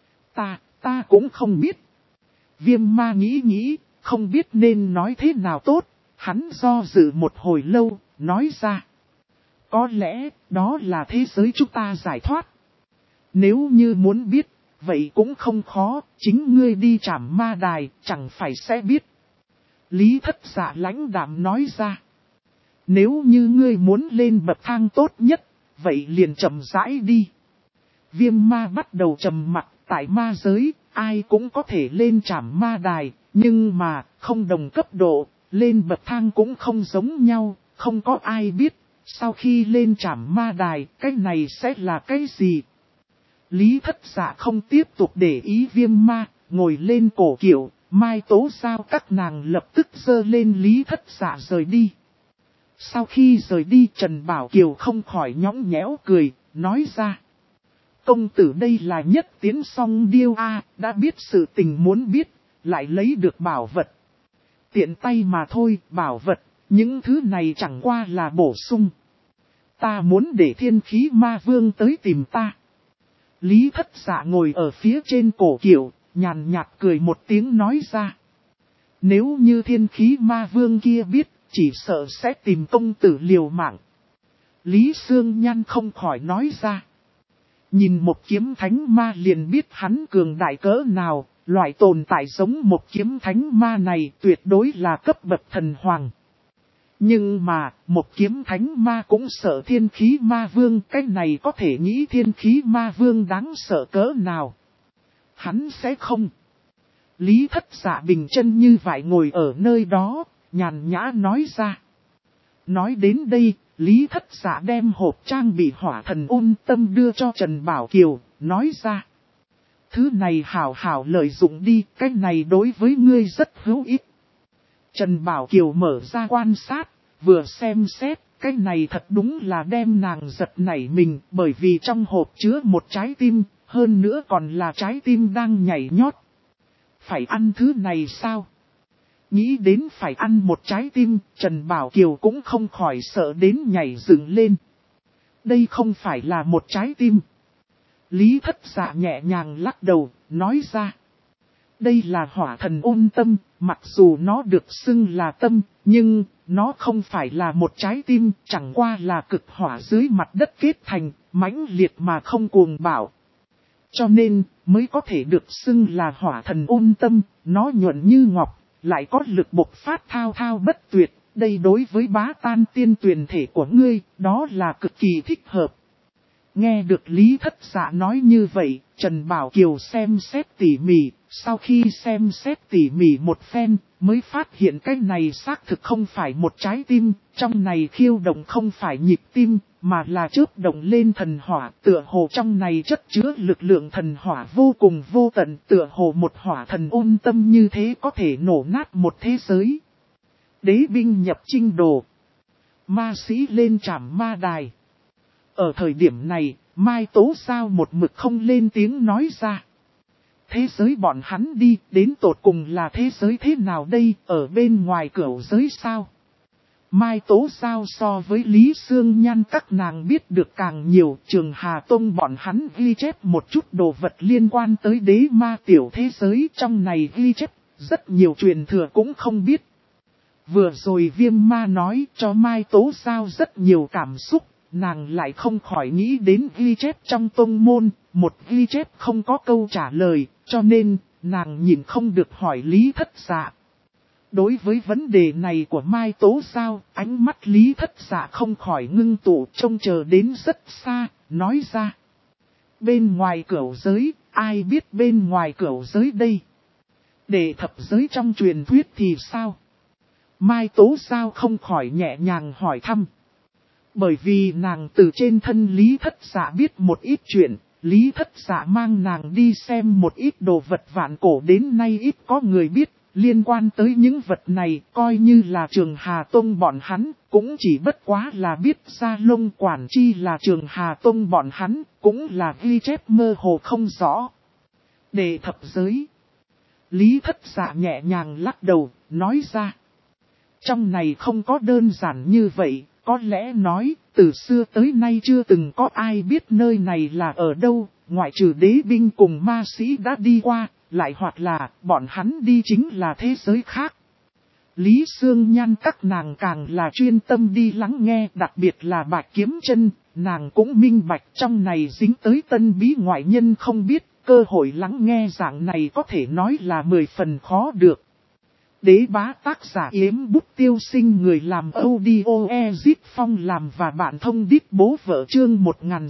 Ta cũng không biết. Viêm Ma nghĩ, không biết nên nói thế nào tốt, hắn do dự một hồi lâu, nói ra. Có lẽ, đó là thế giới chúng ta giải thoát. Nếu như muốn biết, vậy cũng không khó, chính ngươi đi trảm ma đài, chẳng phải sẽ biết. Lý Thất Dạ lãnh đạm nói ra. Nếu như ngươi muốn lên bậc thang tốt nhất, vậy liền chậm rãi đi. Viêm Ma bắt đầu trầm mặc, tại ma giới, ai cũng có thể lên trảm ma đài, nhưng mà, không đồng cấp độ, lên bậc thang cũng không giống nhau, không có ai biết, sau khi lên trảm ma đài, cái này sẽ là cái gì? Lý Thất Dạ không tiếp tục để ý Viêm Ma, ngồi lên cổ kiệu, Mai Tố Giao các nàng lập tức giơ lên Lý Thất Dạ rời đi. Sau khi rời đi, Trần Bảo Kiều không khỏi nhõng nhẽo cười, nói ra. Công tử đây là nhất tiến song điêu a, đã biết sự tình muốn biết, lại lấy được bảo vật. Tiện tay mà thôi, bảo vật, những thứ này chẳng qua là bổ sung. Ta muốn để thiên khí ma vương tới tìm ta. Lý Thất Dạ ngồi ở phía trên cổ kiệu, nhàn nhạt cười một tiếng nói ra. Nếu như thiên khí ma vương kia biết, chỉ sợ sẽ tìm công tử liều mạng. Lý Sương Nhan không khỏi nói ra. Nhìn một kiếm thánh ma liền biết hắn cường đại cỡ nào, loại tồn tại giống một kiếm thánh ma này tuyệt đối là cấp bậc thần hoàng. Nhưng mà, một kiếm thánh ma cũng sợ thiên khí ma vương, cái này có thể nghĩ thiên khí ma vương đáng sợ cỡ nào. Hắn sẽ không. Lý Thất Dạ bình chân như vậy ngồi ở nơi đó, nhàn nhã nói ra. Nói đến đây, Lý Thất Dạ đem hộp trang bị hỏa thần ôn tâm đưa cho Trần Bảo Kiều, nói ra. Thứ này hảo hảo lợi dụng đi, cái này đối với ngươi rất hữu ích. Trần Bảo Kiều mở ra quan sát, vừa xem xét, cái này thật đúng là đem nàng giật nảy mình, bởi vì trong hộp chứa một trái tim, hơn nữa còn là trái tim đang nhảy nhót. Phải ăn thứ này sao? Nghĩ đến phải ăn một trái tim, Trần Bảo Kiều cũng không khỏi sợ đến nhảy dựng lên. Đây không phải là một trái tim. Lý Thất Dạ nhẹ nhàng lắc đầu, nói ra. Đây là hỏa thần ôn tâm, mặc dù nó được xưng là tâm, nhưng nó không phải là một trái tim, chẳng qua là cực hỏa dưới mặt đất kết thành, mãnh liệt mà không cuồng bạo. Cho nên, mới có thể được xưng là hỏa thần ôn tâm, nó nhuận như ngọc, lại có lực bộc phát thao thao bất tuyệt, đây đối với bá tan tiên tuyển thể của ngươi, đó là cực kỳ thích hợp. Nghe được Lý Thất Dạ nói như vậy, Trần Bảo Kiều xem xét tỉ mỉ, sau khi xem xét tỉ mỉ một phen, mới phát hiện cái này xác thực không phải một trái tim, trong này khiêu động không phải nhịp tim, mà là chớp động lên thần hỏa, tựa hồ trong này chất chứa lực lượng thần hỏa vô cùng vô tận, tựa hồ một hỏa thần ôn tâm như thế có thể nổ nát một thế giới. Đế binh nhập chinh đồ. Ma sĩ lên trảm ma đài. Ở thời điểm này, Mai Tố Giao một mực không lên tiếng nói ra. Thế giới bọn hắn đi, đến tột cùng là thế giới thế nào đây, ở bên ngoài cửu giới sao? Mai Tố Giao so với Lý Sương Nhan các nàng biết được càng nhiều, Trường Hà Tông bọn hắn ghi chép một chút đồ vật liên quan tới đế ma tiểu thế giới, trong này ghi chép, rất nhiều truyền thừa cũng không biết. Vừa rồi Viêm Ma nói cho Mai Tố Giao rất nhiều cảm xúc. Nàng lại không khỏi nghĩ đến ghi chép trong tông môn, một ghi chép không có câu trả lời, cho nên, nàng nhìn không được hỏi Lý Thất Dạ. Đối với vấn đề này của Mai Tố Giao, ánh mắt Lý Thất Dạ không khỏi ngưng tụ trông chờ đến rất xa, nói ra. Bên ngoài cửu giới, ai biết bên ngoài cửu giới đây? Để thập giới trong truyền thuyết thì sao? Mai Tố Giao không khỏi nhẹ nhàng hỏi thăm. Bởi vì nàng từ trên thân Lý Thất Dạ biết một ít chuyện, Lý Thất Dạ mang nàng đi xem một ít đồ vật vạn cổ đến nay ít có người biết, liên quan tới những vật này coi như là Trường Hà Tông bọn hắn, cũng chỉ bất quá là biết ra lông quản chi là Trường Hà Tông bọn hắn, cũng là ghi chép mơ hồ không rõ. Đề thập giới. Lý Thất Dạ nhẹ nhàng lắc đầu, nói ra. Trong này không có đơn giản như vậy. Có lẽ nói, từ xưa tới nay chưa từng có ai biết nơi này là ở đâu, ngoại trừ đế binh cùng ma sĩ đã đi qua, lại hoặc là bọn hắn đi chính là thế giới khác. Lý Sương Nhan các nàng càng là chuyên tâm đi lắng nghe, đặc biệt là Bạch Kiếm Chân, nàng cũng minh bạch trong này dính tới tân bí ngoại nhân không biết, cơ hội lắng nghe dạng này có thể nói là 10 phần khó được. Đế bá tác giả Yếm Bút Tiêu Sinh, người làm audio Ezit Phong làm và bạn thông điệp bố vợ chương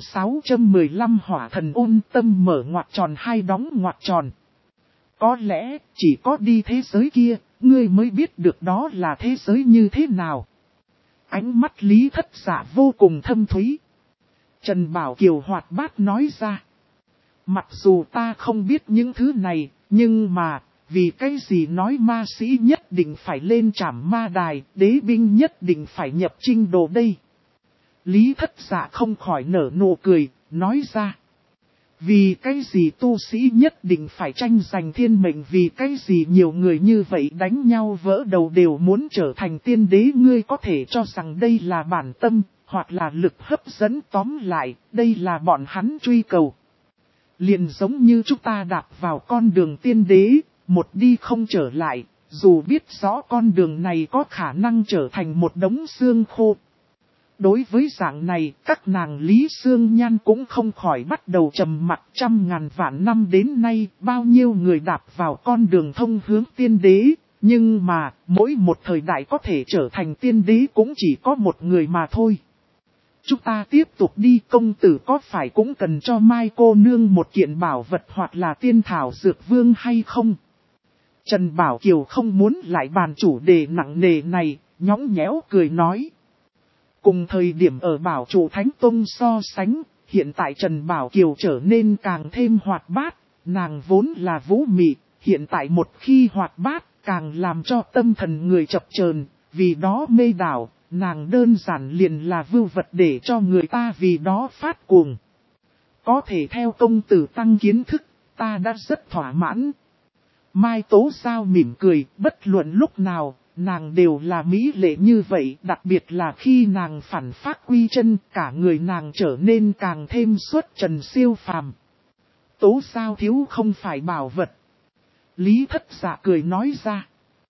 1615 hỏa thần ôn tâm mở ngoặc tròn hai đóng ngoặc tròn. Có lẽ chỉ có đi thế giới kia, ngươi mới biết được đó là thế giới như thế nào. Ánh mắt Lý Thất Dạ vô cùng thâm thúy. Trần Bảo Kiều hoạt bát nói ra. Mặc dù ta không biết những thứ này, nhưng mà... Vì cái gì nói ma sĩ nhất định phải lên trảm ma đài, đế binh nhất định phải nhập chinh đồ đây. Lý Thất Dạ không khỏi nở nụ cười, nói ra. Vì cái gì tu sĩ nhất định phải tranh giành thiên mệnh, vì cái gì nhiều người như vậy đánh nhau vỡ đầu đều muốn trở thành tiên đế, ngươi có thể cho rằng đây là bản tâm, hoặc là lực hấp dẫn, tóm lại, đây là bọn hắn truy cầu. Liền giống như chúng ta đạp vào con đường tiên đế. Một đi không trở lại, dù biết rõ con đường này có khả năng trở thành một đống xương khô. Đối với dạng này, các nàng Lý Sương Nhan cũng không khỏi bắt đầu trầm mặc. 100.000 vạn năm đến nay, bao nhiêu người đạp vào con đường thông hướng tiên đế, Nhưng mà, mỗi một thời đại có thể trở thành tiên đế cũng chỉ có một người mà thôi. Chúng ta tiếp tục đi, công tử có phải cũng cần cho Mai cô nương một kiện bảo vật hoặc là tiên thảo dược vương hay không? Trần Bảo Kiều không muốn lại bàn chủ đề nặng nề này, nhõng nhẽo cười nói. Cùng thời điểm ở Bảo Trụ Thánh Tông so sánh, hiện tại Trần Bảo Kiều trở nên càng thêm hoạt bát, nàng vốn là vũ mị, hiện tại một khi hoạt bát, càng làm cho tâm thần người chập chờn, vì đó mê đảo, nàng đơn giản liền là vưu vật để cho người ta vì đó phát cuồng. Có thể theo công tử tăng kiến thức, ta đã rất thỏa mãn. Mai Tố Giao mỉm cười, bất luận lúc nào, nàng đều là mỹ lệ như vậy, đặc biệt là khi nàng phản phát quy chân, cả người nàng trở nên càng thêm xuất trần siêu phàm. Tố Giao thiếu không phải bảo vật. Lý Thất Dạ cười nói ra.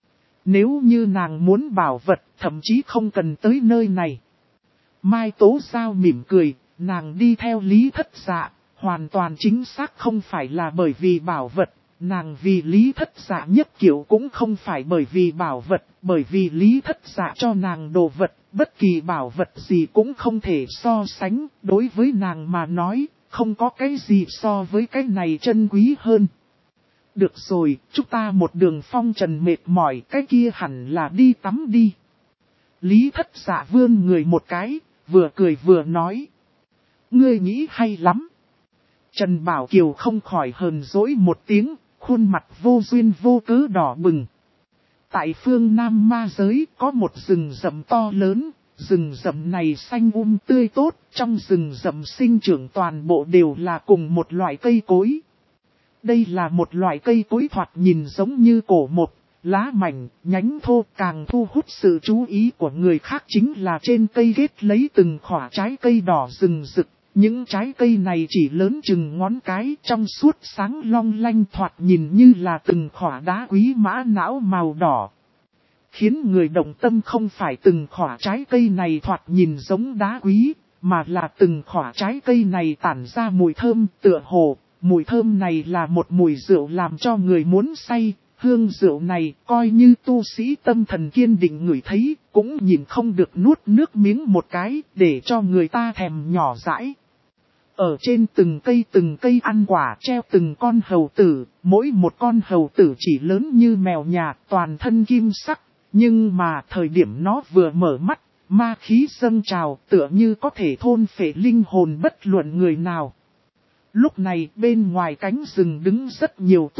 Nếu như nàng muốn bảo vật, thậm chí không cần tới nơi này. Mai Tố Giao mỉm cười, nàng đi theo Lý Thất Dạ, hoàn toàn chính xác không phải là bởi vì bảo vật. Nàng vì Lý Thất Dạ nhất kiểu cũng không phải bởi vì bảo vật, bởi vì Lý Thất Dạ cho nàng đồ vật, bất kỳ bảo vật gì cũng không thể so sánh, đối với nàng mà nói, không có cái gì so với cái này chân quý hơn. Được rồi, chúng ta một đường phong trần mệt mỏi, cái kia hẳn là đi tắm đi. Lý Thất Dạ vươn người một cái, vừa cười vừa nói. Ngươi nghĩ hay lắm. Trần Bảo Kiều không khỏi hờn dỗi một tiếng, khuôn mặt vô duyên vô cớ đỏ bừng. Tại phương Nam Ma giới có một rừng rậm to lớn, rừng rậm này xanh tươi tốt, trong rừng rậm sinh trưởng toàn bộ đều là cùng một loại cây cối. Đây là một loại cây cối thoạt nhìn giống như cổ mộc, lá mảnh, nhánh thô, càng thu hút sự chú ý của người khác chính là trên cây ghét lấy từng khỏa trái cây đỏ rừng rực. Những trái cây này chỉ lớn chừng ngón cái, trong suốt sáng long lanh, thoạt nhìn như là từng khỏa đá quý mã não màu đỏ. Khiến người động tâm không phải từng khỏa trái cây này thoạt nhìn giống đá quý, mà là từng khỏa trái cây này tản ra mùi thơm tựa hồ. Mùi thơm này là một mùi rượu làm cho người muốn say, hương rượu này coi như tu sĩ tâm thần kiên định ngửi thấy, cũng nhìn không được nuốt nước miếng một cái để cho người ta thèm nhỏ dãi. Ở trên từng cây ăn quả treo từng con hầu tử, mỗi một con hầu tử chỉ lớn như mèo nhà, toàn thân kim sắc, nhưng mà thời điểm nó vừa mở mắt, ma khí dâng trào tựa như có thể thôn phệ linh hồn bất luận người nào. Lúc này bên ngoài cánh rừng đứng rất nhiều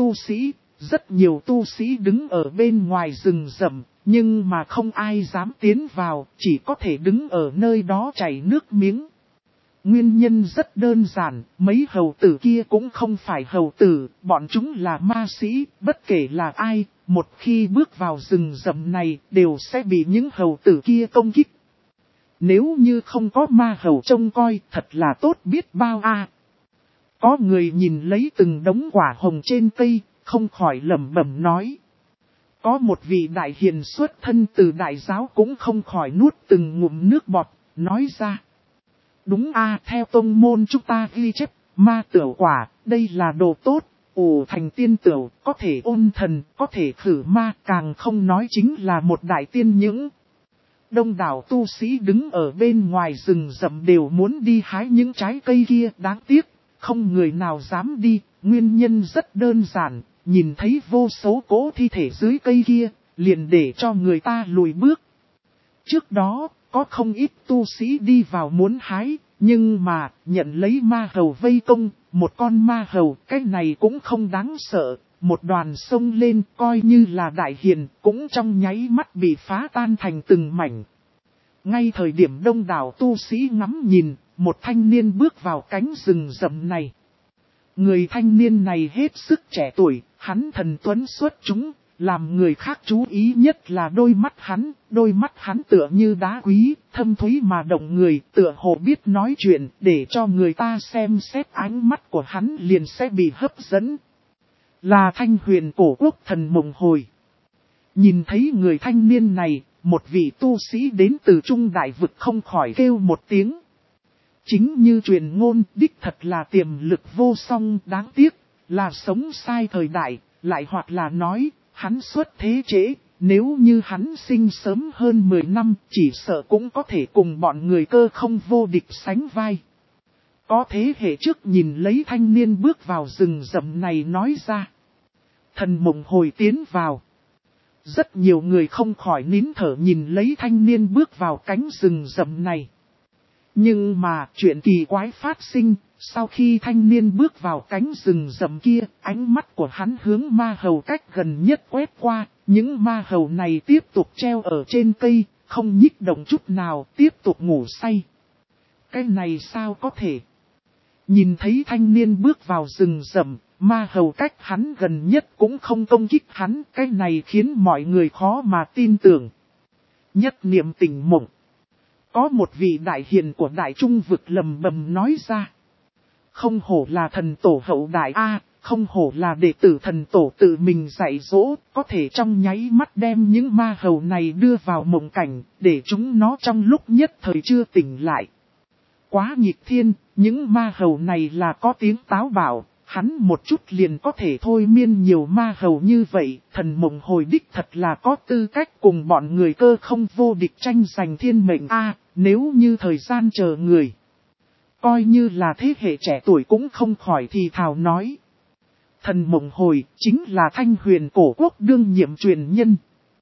tu sĩ đứng ở bên ngoài rừng rậm, nhưng mà không ai dám tiến vào, chỉ có thể đứng ở nơi đó chảy nước miếng. Nguyên nhân rất đơn giản, mấy hầu tử kia cũng không phải hầu tử, bọn chúng là ma sĩ, bất kể là ai, một khi bước vào rừng rậm này đều sẽ bị những hầu tử kia công kích. Nếu như không có ma hầu trông coi, thật là tốt biết bao a. Có người nhìn lấy từng đống quả hồng trên cây, không khỏi lẩm bẩm nói. Có một vị đại hiền xuất thân từ đại giáo cũng không khỏi nuốt từng ngụm nước bọt, nói ra. Đúng a, theo tông môn chúng ta ghi chép, ma tửu quả, đây là đồ tốt, ủ thành tiên tửu, có thể ôn thần, có thể khử ma, càng không nói chính là một đại tiên những. Đông đảo tu sĩ đứng ở bên ngoài rừng rậm đều muốn đi hái những trái cây kia, đáng tiếc, không người nào dám đi, nguyên nhân rất đơn giản, nhìn thấy vô số cỗ thi thể dưới cây kia, liền để cho người ta lùi bước. Trước đó, có không ít tu sĩ đi vào muốn hái, nhưng mà, nhận lấy ma hầu vây công, một con ma hầu, cái này cũng không đáng sợ, một đoàn sông lên coi như là đại hiền, cũng trong nháy mắt bị phá tan thành từng mảnh. Ngay thời điểm đông đảo tu sĩ ngắm nhìn, một thanh niên bước vào cánh rừng rậm này. Người thanh niên này hết sức trẻ tuổi, hắn thần tuấn xuất chúng, làm người khác chú ý nhất là đôi mắt hắn tựa như đá quý, thâm thúy mà động người, tựa hồ biết nói chuyện, để cho người ta xem xét ánh mắt của hắn liền sẽ bị hấp dẫn. Là Thanh Huyền cổ quốc thần mộng hồi. Nhìn thấy người thanh niên này, một vị tu sĩ đến từ Trung Đại Vực không khỏi kêu một tiếng. Chính như truyền ngôn, đích thật là tiềm lực vô song, đáng tiếc, là sống sai thời đại, lại hoặc là nói, hắn xuất thế trễ, nếu như hắn sinh sớm hơn 10 năm, chỉ sợ cũng có thể cùng bọn người cơ không vô địch sánh vai. Có thế hệ trước nhìn lấy thanh niên bước vào rừng rậm này nói ra. Thần Mộng Hồi tiến vào. Rất nhiều người không khỏi nín thở nhìn lấy thanh niên bước vào cánh rừng rậm này. Nhưng mà chuyện kỳ quái phát sinh, sau khi thanh niên bước vào cánh rừng rậm kia, ánh mắt của hắn hướng ma hầu cách gần nhất quét qua, những ma hầu này tiếp tục treo ở trên cây, không nhích động chút nào, tiếp tục ngủ say. Cái này sao có thể? Nhìn thấy thanh niên bước vào rừng rậm, ma hầu cách hắn gần nhất cũng không công kích hắn, cái này khiến mọi người khó mà tin tưởng. Nhất niệm tỉnh mộng. Có một vị đại hiền của đại trung vực lầm bầm nói ra. Không hổ là thần tổ hậu đại A, không hổ là đệ tử thần tổ tự mình dạy dỗ, có thể trong nháy mắt đem những ma hầu này đưa vào mộng cảnh, để chúng nó trong lúc nhất thời chưa tỉnh lại. Quá nghịch thiên, những ma hầu này là có tiếng táo bảo, hắn một chút liền có thể thôi miên nhiều ma hầu như vậy, thần Mộng Hồi đích thật là có tư cách cùng bọn người cơ không vô địch tranh giành thiên mệnh A, nếu như thời gian chờ người. Coi như là thế hệ trẻ tuổi cũng không khỏi thì thào nói. Thần Mộng Hồi chính là Thanh Huyền cổ quốc đương nhiệm truyền nhân.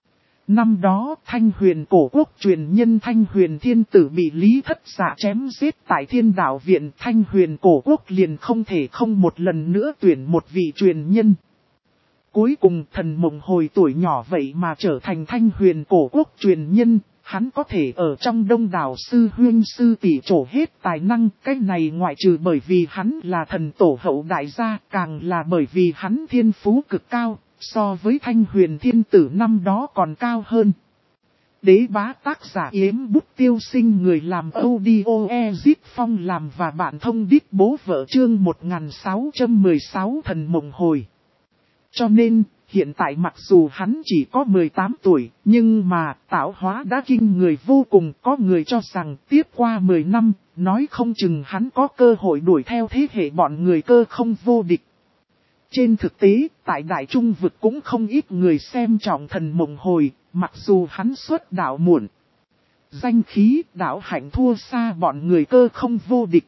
Năm đó Thanh Huyền cổ quốc truyền nhân Thanh Huyền thiên tử bị Lý Thất Dạ chém giết tại Thiên Đạo Viện. Thanh Huyền cổ quốc liền không thể không một lần nữa tuyển một vị truyền nhân. Cuối cùng thần Mộng Hồi tuổi nhỏ vậy mà trở thành Thanh Huyền cổ quốc truyền nhân. Hắn có thể ở trong đông đảo sư huynh sư tỷ trổ hết tài năng, cái này ngoại trừ bởi vì hắn là thần tổ hậu đại gia, càng là bởi vì hắn thiên phú cực cao, so với Thanh Huyền thiên tử năm đó còn cao hơn. Đế bá tác giả Yếm Bút Tiêu Sinh, người làm audio Ezip Phong làm và bạn thông đít bố vợ chương 1616 thần Mộng Hồi. Cho nên, hiện tại mặc dù hắn chỉ có 18 tuổi, nhưng mà tạo hóa đã kinh người vô cùng. Có người cho rằng tiếp qua 10 năm, nói không chừng hắn có cơ hội đuổi theo thế hệ bọn người cơ không vô địch. Trên thực tế, tại Đại Trung vực cũng không ít người xem trọng thần Mộng Hồi, mặc dù hắn xuất đạo muộn. Danh khí đạo hạnh thua xa bọn người cơ không vô địch.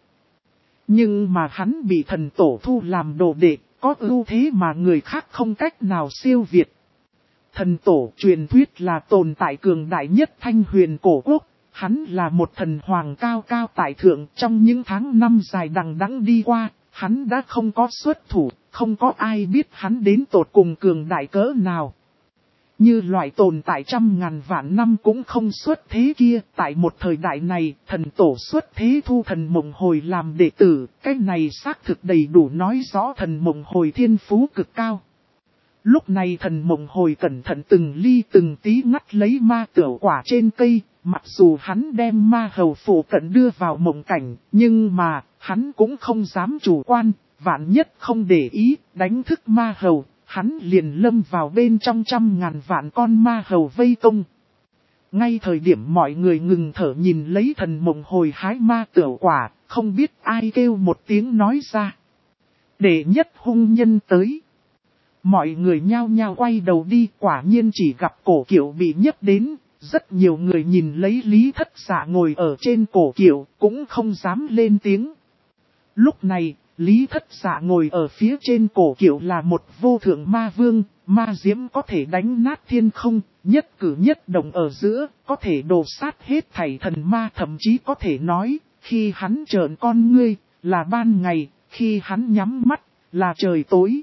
Nhưng mà hắn bị thần tổ thu làm đồ đệ, có ưu thế mà người khác không cách nào siêu việt. Thần tổ truyền thuyết là tồn tại cường đại nhất Thanh Huyền cổ quốc, hắn là một thần hoàng cao cao tại thượng. Trong những tháng năm dài đằng đẵng đi qua, hắn đã không có xuất thủ, không có ai biết hắn đến tột cùng cường đại cỡ nào. Như loại tồn tại trăm ngàn vạn năm cũng không xuất thế kia, tại một thời đại này, thần tổ xuất thế thu thần Mộng Hồi làm đệ tử, cái này xác thực đầy đủ nói rõ thần Mộng Hồi thiên phú cực cao. Lúc này thần Mộng Hồi cẩn thận từng ly từng tí ngắt lấy ma tửu quả trên cây, mặc dù hắn đem ma hầu phổ cận đưa vào mộng cảnh, nhưng mà, hắn cũng không dám chủ quan, vạn nhất không để ý, đánh thức ma hầu. Hắn liền lâm vào bên trong trăm ngàn vạn con ma hầu vây công. Ngay thời điểm mọi người ngừng thở nhìn lấy thần Mộng Hồi hái ma tửu quả, không biết ai kêu một tiếng nói ra. Đệ nhất hung nhân tới. Mọi người nhao nhao quay đầu đi, quả nhiên chỉ gặp cổ kiệu bị nhấc đến. Rất nhiều người nhìn lấy Lý Thất Dạ ngồi ở trên cổ kiệu, cũng không dám lên tiếng. Lúc này, Lý Thất Dạ ngồi ở phía trên cổ kiệu là một vô thượng ma vương, ma diễm có thể đánh nát thiên không, nhất cử nhất động ở giữa, có thể đồ sát hết thảy thần ma, thậm chí có thể nói, khi hắn trợn con ngươi, là ban ngày, khi hắn nhắm mắt, là trời tối.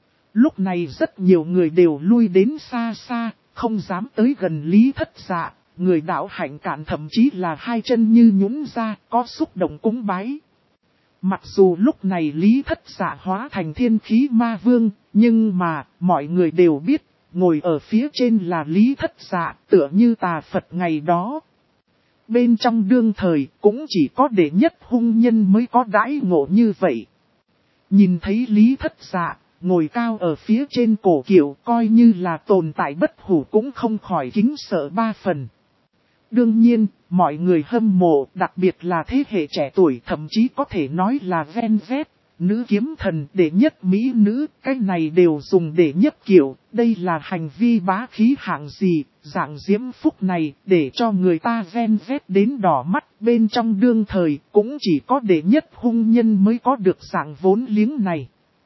Lúc này rất nhiều người đều lui đến xa xa, không dám tới gần Lý Thất Dạ, người đạo hạnh cạn thậm chí là hai chân như nhũn ra, có xúc động cúng bái. Mặc dù lúc này Lý Thất Dạ hóa thành thiên khí ma vương, nhưng mà, mọi người đều biết, ngồi ở phía trên là Lý Thất Dạ, tựa như tà Phật ngày đó. Bên trong đương thời, cũng chỉ có đệ nhất hung nhân mới có đãi ngộ như vậy. Nhìn thấy Lý Thất Dạ, ngồi cao ở phía trên cổ kiệu, coi như là tồn tại bất hủ cũng không khỏi kính sợ ba phần. Đương nhiên, mọi người hâm mộ, đặc biệt là thế hệ trẻ tuổi, thậm chí có thể nói là ven vét, nữ kiếm thần, đệ nhất mỹ nữ, cái này đều dùng để nhấp kiểu, đây là hành vi bá khí hạng gì, dạng diễm phúc này, để cho người ta ven vét đến đỏ mắt, bên trong đương thời, cũng chỉ có đệ nhất hung nhân mới có được dạng vốn liếng này.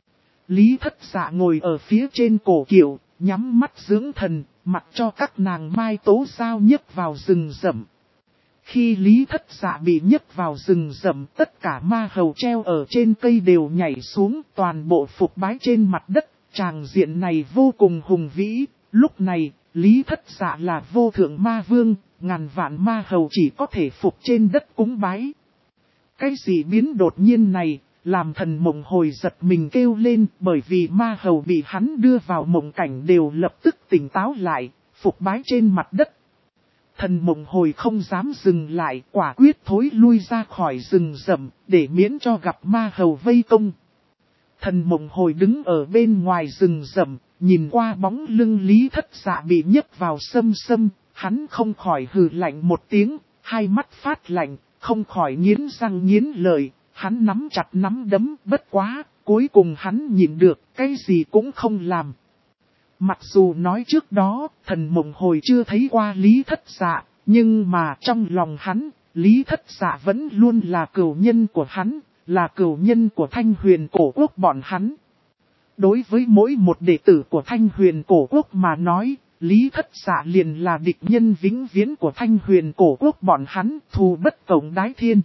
Lý Thất Dạ ngồi ở phía trên cổ kiệu, nhắm mắt dưỡng thần, mặc cho các nàng mai tố sao nhấc vào rừng rậm. Khi Lý Thất Dạ bị nhấc vào rừng rậm, tất cả ma hầu treo ở trên cây đều nhảy xuống, toàn bộ phục bái trên mặt đất, tràng diện này vô cùng hùng vĩ. Lúc này, Lý Thất Dạ là vô thượng ma vương, ngàn vạn ma hầu chỉ có thể phục trên đất cúng bái. Cái gì biến đột nhiên này, làm thần mộng hồi giật mình kêu lên, bởi vì ma hầu bị hắn đưa vào mộng cảnh đều lập tức tỉnh táo lại, phục bái trên mặt đất. Thần mộng hồi không dám dừng lại, quả quyết thối lui ra khỏi rừng rậm, để miễn cho gặp ma hầu vây công. Thần mộng hồi đứng ở bên ngoài rừng rậm, nhìn qua bóng lưng Lý Thất Dạ bị nhấc vào xâm, hắn không khỏi hừ lạnh một tiếng, hai mắt phát lạnh, không khỏi nghiến răng nghiến lợi, hắn nắm chặt nắm đấm, bất quá, cuối cùng hắn nhịn được, cái gì cũng không làm. Mặc dù nói trước đó, thần mộng hồi chưa thấy qua Lý Thất Dạ, nhưng mà trong lòng hắn, Lý Thất Dạ vẫn luôn là cửu nhân của hắn, là cửu nhân của Thanh Huyền Cổ Quốc bọn hắn. Đối với mỗi một đệ tử của Thanh Huyền Cổ Quốc mà nói, Lý Thất Dạ liền là địch nhân vĩnh viễn của Thanh Huyền Cổ Quốc bọn hắn, thù bất cộng đái thiên.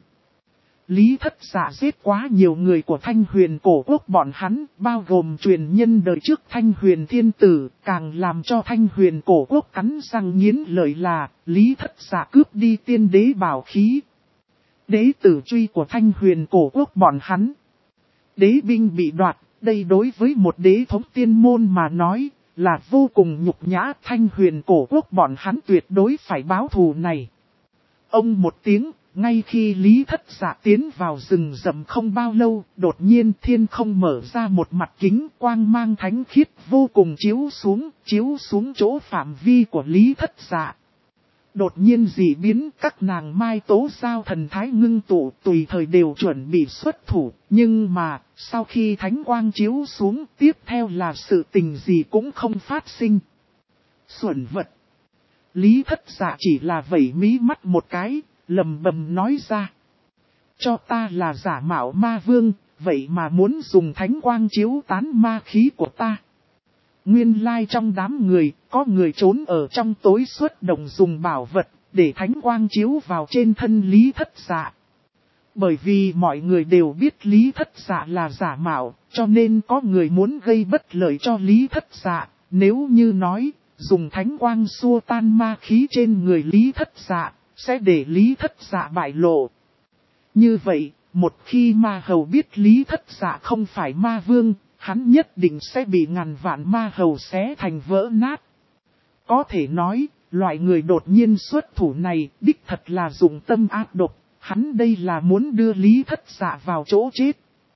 Lý Thất Dạ giết quá nhiều người của Thanh Huyền Cổ Quốc bọn hắn, bao gồm truyền nhân đời trước Thanh Huyền Thiên Tử, càng làm cho Thanh Huyền Cổ Quốc cắn răng nghiến lợi là, Lý Thất Dạ cướp đi tiên đế bảo khí. Đế tử truy của Thanh Huyền Cổ Quốc bọn hắn. Đế binh bị đoạt, đây đối với một đế thống tiên môn mà nói, là vô cùng nhục nhã. Thanh Huyền Cổ Quốc bọn hắn tuyệt đối phải báo thù này. Ông một tiếng. Ngay khi Lý Thất Dạ tiến vào rừng rậm không bao lâu, đột nhiên thiên không mở ra một mặt kính, quang mang thánh khiết vô cùng chiếu xuống chỗ phạm vi của Lý Thất Dạ. Đột nhiên dị biến, các nàng mai tố sao thần thái ngưng tụ, tùy thời đều chuẩn bị xuất thủ, nhưng mà, sau khi thánh quang chiếu xuống, tiếp theo là sự tình gì cũng không phát sinh. Xuẩn vật. Lý Thất Dạ chỉ là vẩy mí mắt một cái, lầm bầm nói ra. Cho ta là giả mạo ma vương, vậy mà muốn dùng thánh quang chiếu tán ma khí của ta. Nguyên lai trong đám người, có người trốn ở trong tối xuất động dùng bảo vật, để thánh quang chiếu vào trên thân Lý Thất Dạ. Bởi vì mọi người đều biết Lý Thất Dạ là giả mạo, cho nên có người muốn gây bất lợi cho Lý Thất Dạ. Nếu như nói, dùng thánh quang xua tan ma khí trên người Lý Thất Dạ, sẽ để Lý Thất Dạ bại lộ. Như vậy, một khi ma hầu biết Lý Thất Dạ không phải ma vương, hắn nhất định sẽ bị ngàn vạn ma hầu xé thành vỡ nát. Có thể nói, loại người đột nhiên xuất thủ này đích thật là dụng tâm ác độc, hắn đây là muốn đưa Lý Thất Dạ vào chỗ chết.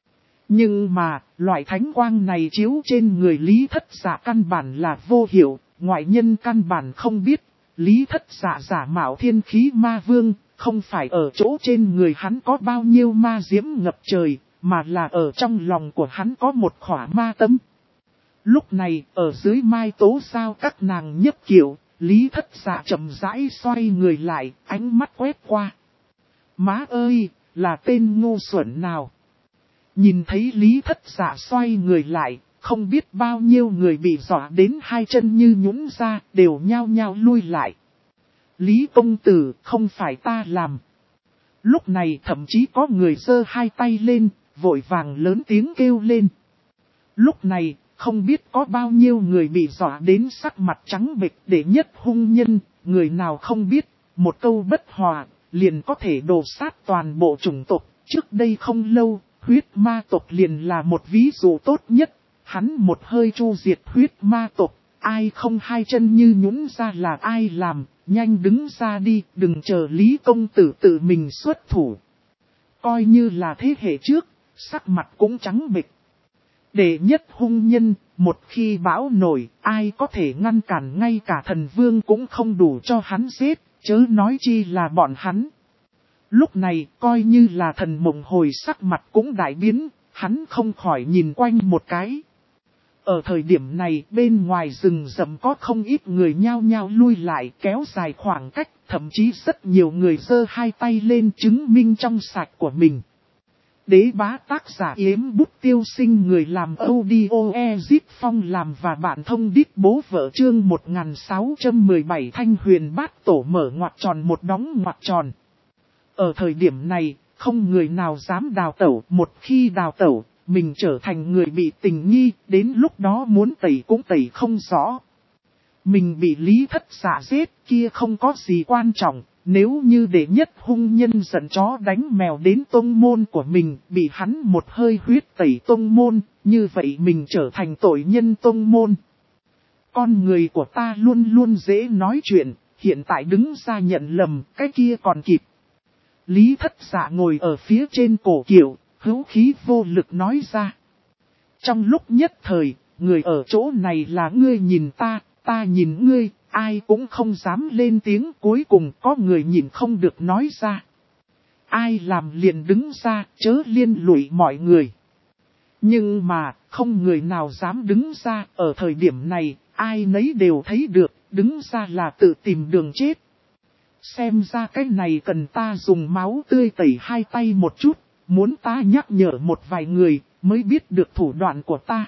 Nhưng mà, loại thánh quang này chiếu trên người Lý Thất Dạ căn bản là vô hiệu, ngoại nhân căn bản không biết. Lý Thất Dạ giả mạo thiên khí ma vương, không phải ở chỗ trên người hắn có bao nhiêu ma diễm ngập trời, mà là ở trong lòng của hắn có một khỏa ma tâm. Lúc này, ở dưới mai tố sao các nàng nhấp kiệu, Lý Thất Dạ chậm rãi xoay người lại, ánh mắt quét qua. Má ơi, là tên ngu xuẩn nào? Nhìn thấy Lý Thất Dạ xoay người lại, không biết bao nhiêu người bị dọa đến hai chân như nhũn ra, đều nhao nhao lui lại. Lý công tử, không phải ta làm. Lúc này thậm chí có người giơ hai tay lên, vội vàng lớn tiếng kêu lên. Lúc này, không biết có bao nhiêu người bị dọa đến sắc mặt trắng bệch, để nhất hung nhân, người nào không biết, một câu bất hòa, liền có thể đổ sát toàn bộ chủng tộc. Trước đây không lâu, huyết ma tộc liền là một ví dụ tốt nhất. Hắn một hơi chu diệt huyết ma tộc, ai không hai chân như nhũn ra là ai làm, nhanh đứng ra đi, đừng chờ Lý công tử tự mình xuất thủ. Coi như là thế hệ trước, sắc mặt cũng trắng bệch. Đệ nhất hung nhân, một khi bão nổi, ai có thể ngăn cản, ngay cả thần vương cũng không đủ cho hắn giết, chớ nói chi là bọn hắn. Lúc này, coi như là thần mộng hồi sắc mặt cũng đại biến, hắn không khỏi nhìn quanh một cái. Ở thời điểm này bên ngoài rừng rậm có không ít người nhao nhao lui lại kéo dài khoảng cách, thậm chí rất nhiều người giơ hai tay lên chứng minh trong sạch của mình. Đế bá tác giả Yếm Bút Tiêu Sinh, người làm audio Ezip Phong làm và bạn thông đít bố vợ, chương 1617 Thanh Huyền Bát Tổ mở ngoặc tròn một đóng ngoặc tròn. Ở thời điểm này, không người nào dám đào tẩu, một khi đào tẩu, mình trở thành người bị tình nghi, đến lúc đó muốn tẩy cũng tẩy không rõ. Mình bị Lý Thất Dạ giết kia không có gì quan trọng, nếu như để nhất hung nhân giận chó đánh mèo đến tông môn của mình, bị hắn một hơi huyết tẩy tông môn, như vậy mình trở thành tội nhân tông môn. Con người của ta luôn luôn dễ nói chuyện, hiện tại đứng ra nhận lầm, cái kia còn kịp. Lý Thất Dạ ngồi ở phía trên cổ kiệu, hữu khí vô lực nói ra. Trong lúc nhất thời, người ở chỗ này là ngươi nhìn ta, ta nhìn ngươi, ai cũng không dám lên tiếng, cuối cùng có người nhìn không được nói ra. Ai làm liền đứng ra, chớ liên lụy mọi người. Nhưng mà, không người nào dám đứng ra, ở thời điểm này, ai nấy đều thấy được, đứng ra là tự tìm đường chết. Xem ra cái này cần ta dùng máu tươi tẩy hai tay một chút, muốn ta nhắc nhở một vài người, mới biết được thủ đoạn của ta.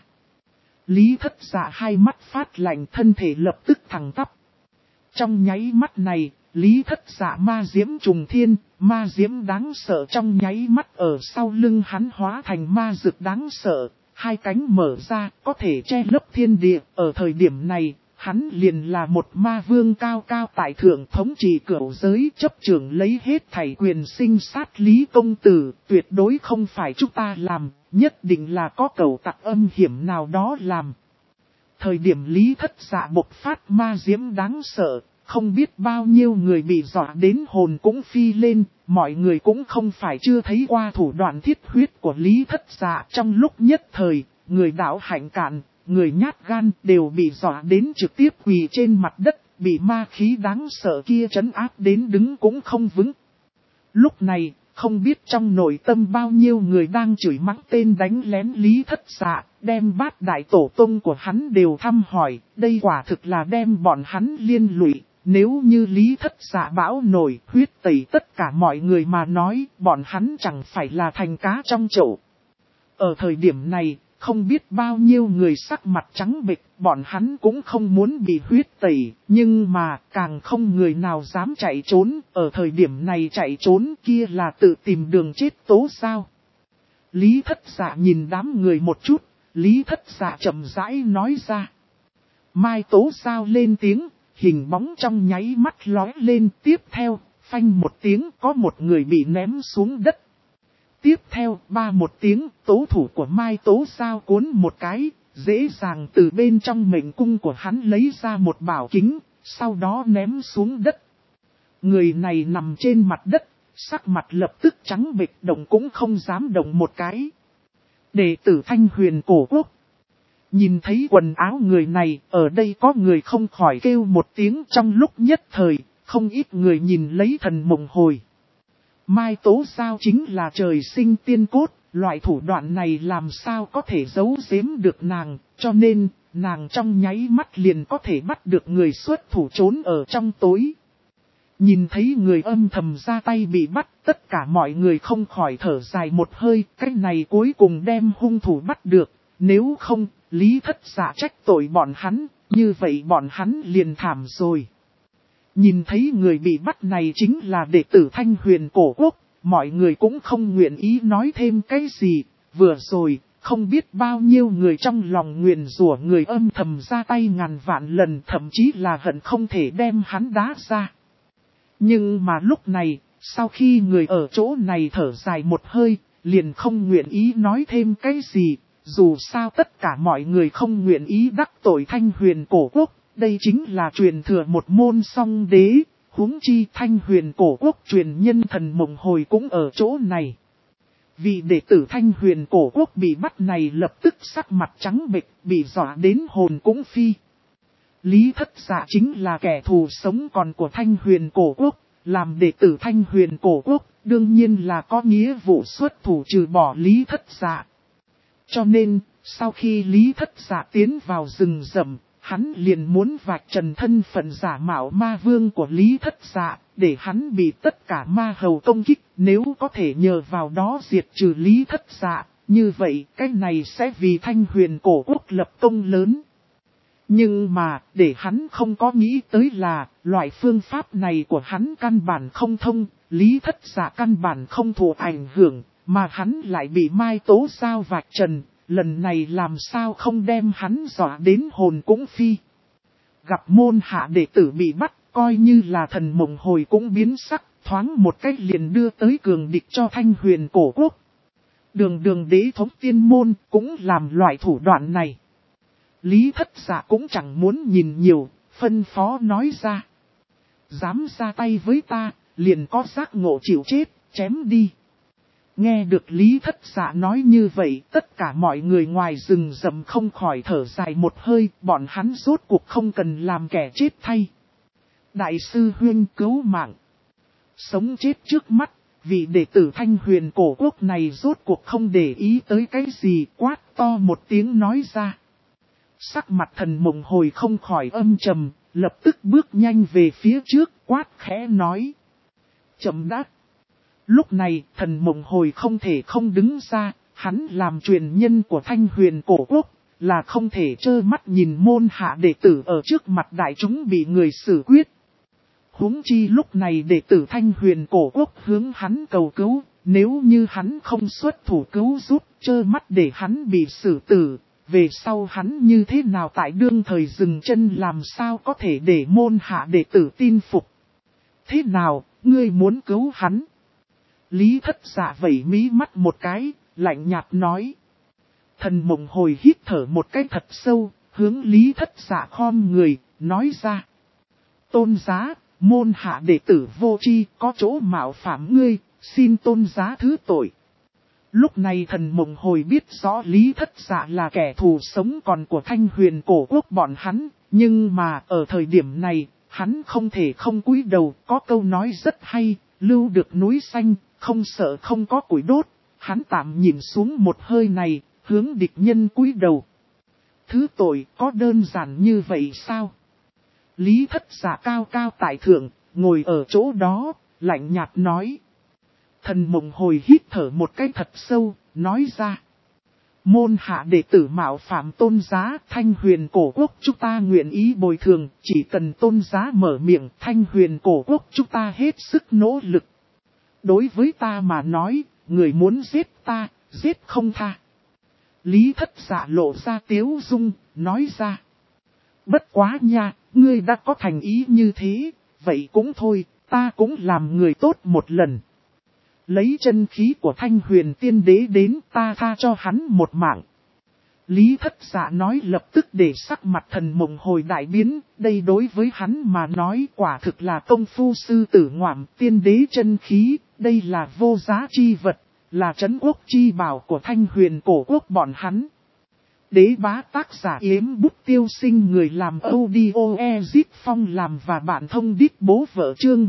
Lý Thất Dạ hai mắt phát lạnh, thân thể lập tức thẳng tắp. Trong nháy mắt này, Lý Thất Dạ ma diễm trùng thiên, ma diễm đáng sợ trong nháy mắt ở sau lưng hắn hóa thành ma dược đáng sợ, hai cánh mở ra, có thể che lấp thiên địa. Ở thời điểm này, hắn liền là một ma vương cao cao tại thượng, thống trị cửu giới, chấp trưởng lấy hết thảy quyền sinh sát. Lý công tử, tuyệt đối không phải chúng ta làm, nhất định là có cẩu tặc âm hiểm nào đó làm. Thời điểm Lý Thất Dạ bộc phát ma diễm đáng sợ, không biết bao nhiêu người bị dọa đến hồn cũng phi lên, mọi người cũng không phải chưa thấy qua thủ đoạn thiết huyết của Lý Thất Dạ. Trong lúc nhất thời, người đạo hạnh cạn, người nhát gan đều bị dọa đến trực tiếp quỳ trên mặt đất, bị ma khí đáng sợ kia trấn áp đến đứng cũng không vững. Lúc này, không biết trong nội tâm bao nhiêu người đang chửi mắng tên đánh lén Lý Thất Dạ, đem bát đại tổ tông của hắn đều thăm hỏi, đây quả thực là đem bọn hắn liên lụy. Nếu như Lý Thất Dạ bão nổi huyết tẩy tất cả mọi người mà nói, bọn hắn chẳng phải là thành cá trong chậu. Ở thời điểm này, không biết bao nhiêu người sắc mặt trắng bệch, bọn hắn cũng không muốn bị huyết tẩy, nhưng mà càng không người nào dám chạy trốn, ở thời điểm này chạy trốn kia là tự tìm đường chết tố sao. Lý Thất Dạ nhìn đám người một chút, Lý Thất Dạ chậm rãi nói ra. Mai tố sao lên tiếng, hình bóng trong nháy mắt lóe lên, tiếp theo, phanh một tiếng có một người bị ném xuống đất. Tiếp theo, ba một tiếng, tố thủ của Mai Tố Sao cuốn một cái, dễ dàng từ bên trong mệnh cung của hắn lấy ra một bảo kính, sau đó ném xuống đất. Người này nằm trên mặt đất, sắc mặt lập tức trắng bệch, động cũng không dám động một cái. Đệ tử Thanh Huyền Cổ Quốc. Nhìn thấy quần áo người này, ở đây có người không khỏi kêu một tiếng. Trong lúc nhất thời, không ít người nhìn lấy thần mộng hồi. Mai Tố Sao chính là trời sinh tiên cốt, loại thủ đoạn này làm sao có thể giấu giếm được nàng, cho nên, nàng trong nháy mắt liền có thể bắt được người xuất thủ trốn ở trong tối. Nhìn thấy người âm thầm ra tay bị bắt, tất cả mọi người không khỏi thở dài một hơi, cái này cuối cùng đem hung thủ bắt được, nếu không, Lý Thất Dạ trách tội bọn hắn, như vậy bọn hắn liền thảm rồi. Nhìn thấy người bị bắt này chính là đệ tử Thanh Huyền Cổ Quốc, mọi người cũng không nguyện ý nói thêm cái gì, vừa rồi, không biết bao nhiêu người trong lòng nguyền rủa người âm thầm ra tay ngàn vạn lần, thậm chí là hận không thể đem hắn đá ra. Nhưng mà lúc này, sau khi người ở chỗ này thở dài một hơi, liền không nguyện ý nói thêm cái gì, dù sao tất cả mọi người không nguyện ý đắc tội Thanh Huyền Cổ Quốc. Đây chính là truyền thừa một môn song đế, huống chi Thanh Huyền Cổ Quốc truyền nhân thần mộng hồi cũng ở chỗ này. Vì đệ tử Thanh Huyền Cổ Quốc bị bắt này lập tức sắc mặt trắng bệch, bị dọa đến hồn cũng phi. Lý Thất Dạ chính là kẻ thù sống còn của Thanh Huyền Cổ Quốc, làm đệ tử Thanh Huyền Cổ Quốc, đương nhiên là có nghĩa vụ xuất thủ trừ bỏ Lý Thất Dạ. Cho nên, sau khi Lý Thất Dạ tiến vào rừng rậm, hắn liền muốn vạch trần thân phận giả mạo ma vương của Lý Thất Dạ, để hắn bị tất cả ma hầu công kích. Nếu có thể nhờ vào đó diệt trừ Lý Thất Dạ, như vậy cái này sẽ vì Thanh Huyền cổ quốc lập công lớn. Nhưng mà, để hắn không có nghĩ tới là, loại phương pháp này của hắn căn bản không thông, Lý Thất Dạ căn bản không thụ ảnh hưởng, mà hắn lại bị Mai Tố Giao vạch trần, lần này làm sao không đem hắn dọa đến hồn cũng phi. Gặp môn hạ đệ tử bị bắt, coi như là Thần Mộng Hồi cũng biến sắc, thoáng một cách liền đưa tới cường địch cho Thanh Huyền cổ quốc. Đường đế thống tiên môn cũng làm loại thủ đoạn này. Lý Thất Dạ cũng chẳng muốn nhìn nhiều, phân phó nói ra. Dám ra tay với ta, liền có giác ngộ chịu chết, chém đi. Nghe được Lý Thất Dạ nói như vậy, tất cả mọi người ngoài rừng rậm không khỏi thở dài một hơi, bọn hắn rốt cuộc không cần làm kẻ chết thay. Đại sư Huyên cứu mạng. Sống chết trước mắt, vị đệ tử Thanh Huyền cổ quốc này rốt cuộc không để ý tới cái gì, quát to một tiếng nói ra. Sắc mặt Thần Mộng Hồi không khỏi âm trầm, lập tức bước nhanh về phía trước, quát khẽ nói. Chậm đã. Lúc này, Thần Mộng Hồi không thể không đứng ra, hắn làm truyền nhân của Thanh Huyền cổ quốc, là không thể trơ mắt nhìn môn hạ đệ tử ở trước mặt đại chúng bị người xử quyết. Huống chi lúc này đệ tử Thanh Huyền cổ quốc hướng hắn cầu cứu, nếu như hắn không xuất thủ cứu giúp, trơ mắt để hắn bị xử tử, về sau hắn như thế nào tại đương thời dừng chân làm sao có thể để môn hạ đệ tử tin phục. Thế nào, ngươi muốn cứu hắn? Lý Thất Dạ vẩy mí mắt một cái, lạnh nhạt nói. Thần Mộng Hồi hít thở một cái thật sâu, hướng Lý Thất Dạ khom người, nói ra. Tôn giá, môn hạ đệ tử vô tri có chỗ mạo phạm ngươi, xin tôn giá thứ tội. Lúc này Thần Mộng Hồi biết rõ Lý Thất Dạ là kẻ thù sống còn của Thanh Huyền cổ quốc bọn hắn, nhưng mà ở thời điểm này, hắn không thể không cúi đầu, có câu nói rất hay, lưu được núi xanh, không sợ không có củi đốt. Hắn tạm nhìn xuống một hơi này, hướng địch nhân cúi đầu. Thứ tội có đơn giản như vậy sao? Lý Thất Dạ cao cao tại thượng, ngồi ở chỗ đó, lạnh nhạt nói. Thần Mộng Hồi hít thở một cái thật sâu, nói ra. Môn hạ đệ tử mạo phạm tôn giá, Thanh Huyền cổ quốc chúng ta nguyện ý bồi thường, chỉ cần tôn giá mở miệng, Thanh Huyền cổ quốc chúng ta hết sức nỗ lực. Đối với ta mà nói, người muốn giết ta, giết không tha. Lý Thất Dạ lộ ra tiếu dung, nói ra. Bất quá nha, ngươi đã có thành ý như thế, vậy cũng thôi, ta cũng làm người tốt một lần. Lấy chân khí của Thanh Huyền tiên đế đến, ta tha cho hắn một mạng. Lý Thất Dạ nói lập tức để sắc mặt Thần Mộng Hồi đại biến, đây đối với hắn mà nói quả thực là công phu sư tử ngoạm tiên đế chân khí, đây là vô giá chi vật, là trấn quốc chi bảo của Thanh Huyền cổ quốc bọn hắn. Đế bá tác giả Yếm Bút Tiêu Sinh, người làm audio Ezip Phong làm và bạn thông đít bố vợ chương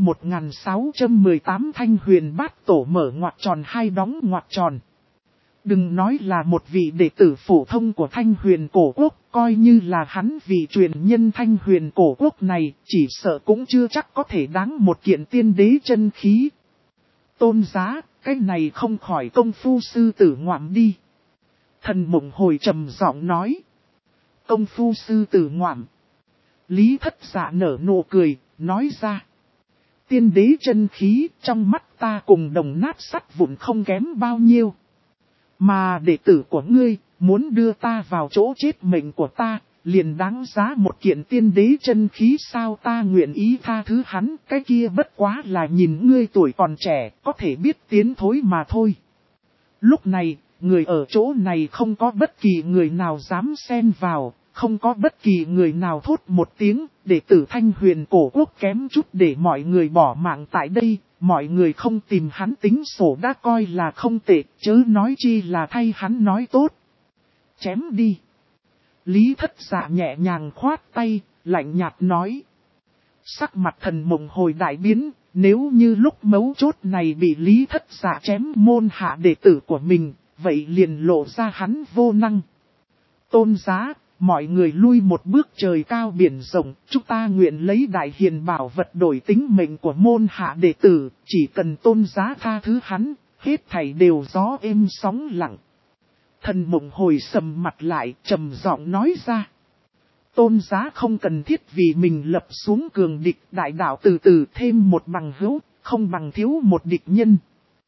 1618 Thanh Huyền bát tổ mở ngoặc tròn hai đóng ngoặc tròn. Đừng nói là một vị đệ tử phổ thông của Thanh Huyền cổ quốc, coi như là hắn vị truyền nhân Thanh Huyền cổ quốc này, chỉ sợ cũng chưa chắc có thể đáng một kiện tiên đế chân khí. Tôn giá, cái này không khỏi công phu sư tử ngoạm đi. Thần Mộng Hồi trầm giọng nói. Công phu sư tử ngoạm. Lý Thất Dạ nở nụ cười, nói ra. Tiên đế chân khí trong mắt ta cùng đồng nát sắt vụn không kém bao nhiêu. Mà đệ tử của ngươi, muốn đưa ta vào chỗ chết mệnh của ta, liền đáng giá một kiện tiên đế chân khí sao, ta nguyện ý tha thứ hắn, cái kia bất quá là nhìn ngươi tuổi còn trẻ, có thể biết tiến thối mà thôi. Lúc này, người ở chỗ này không có bất kỳ người nào dám xen vào, không có bất kỳ người nào thốt một tiếng, đệ tử Thanh Huyền cổ quốc kém chút để mọi người bỏ mạng tại đây, mọi người không tìm hắn tính sổ đã coi là không tệ, chớ nói chi là thay hắn nói tốt. Chém đi. Lý Thất Dạ nhẹ nhàng khoát tay, lạnh nhạt nói. Sắc mặt Thần Mộng Hồi đại biến, nếu như lúc mấu chốt này bị Lý Thất Dạ chém môn hạ đệ tử của mình, vậy liền lộ ra hắn vô năng. Tôn Giá, mọi người lui một bước, trời cao biển rộng, chúng ta nguyện lấy đại hiền bảo vật đổi tính mệnh của môn hạ đệ tử, chỉ cần Tôn Giá tha thứ hắn, hết thảy đều gió êm sóng lặng. Thần Mộng Hồi sầm mặt lại, trầm giọng nói ra. Tôn Giá không cần thiết vì mình lập xuống cường địch, đại đạo từ từ thêm một bằng hữu, không bằng thiếu một địch nhân.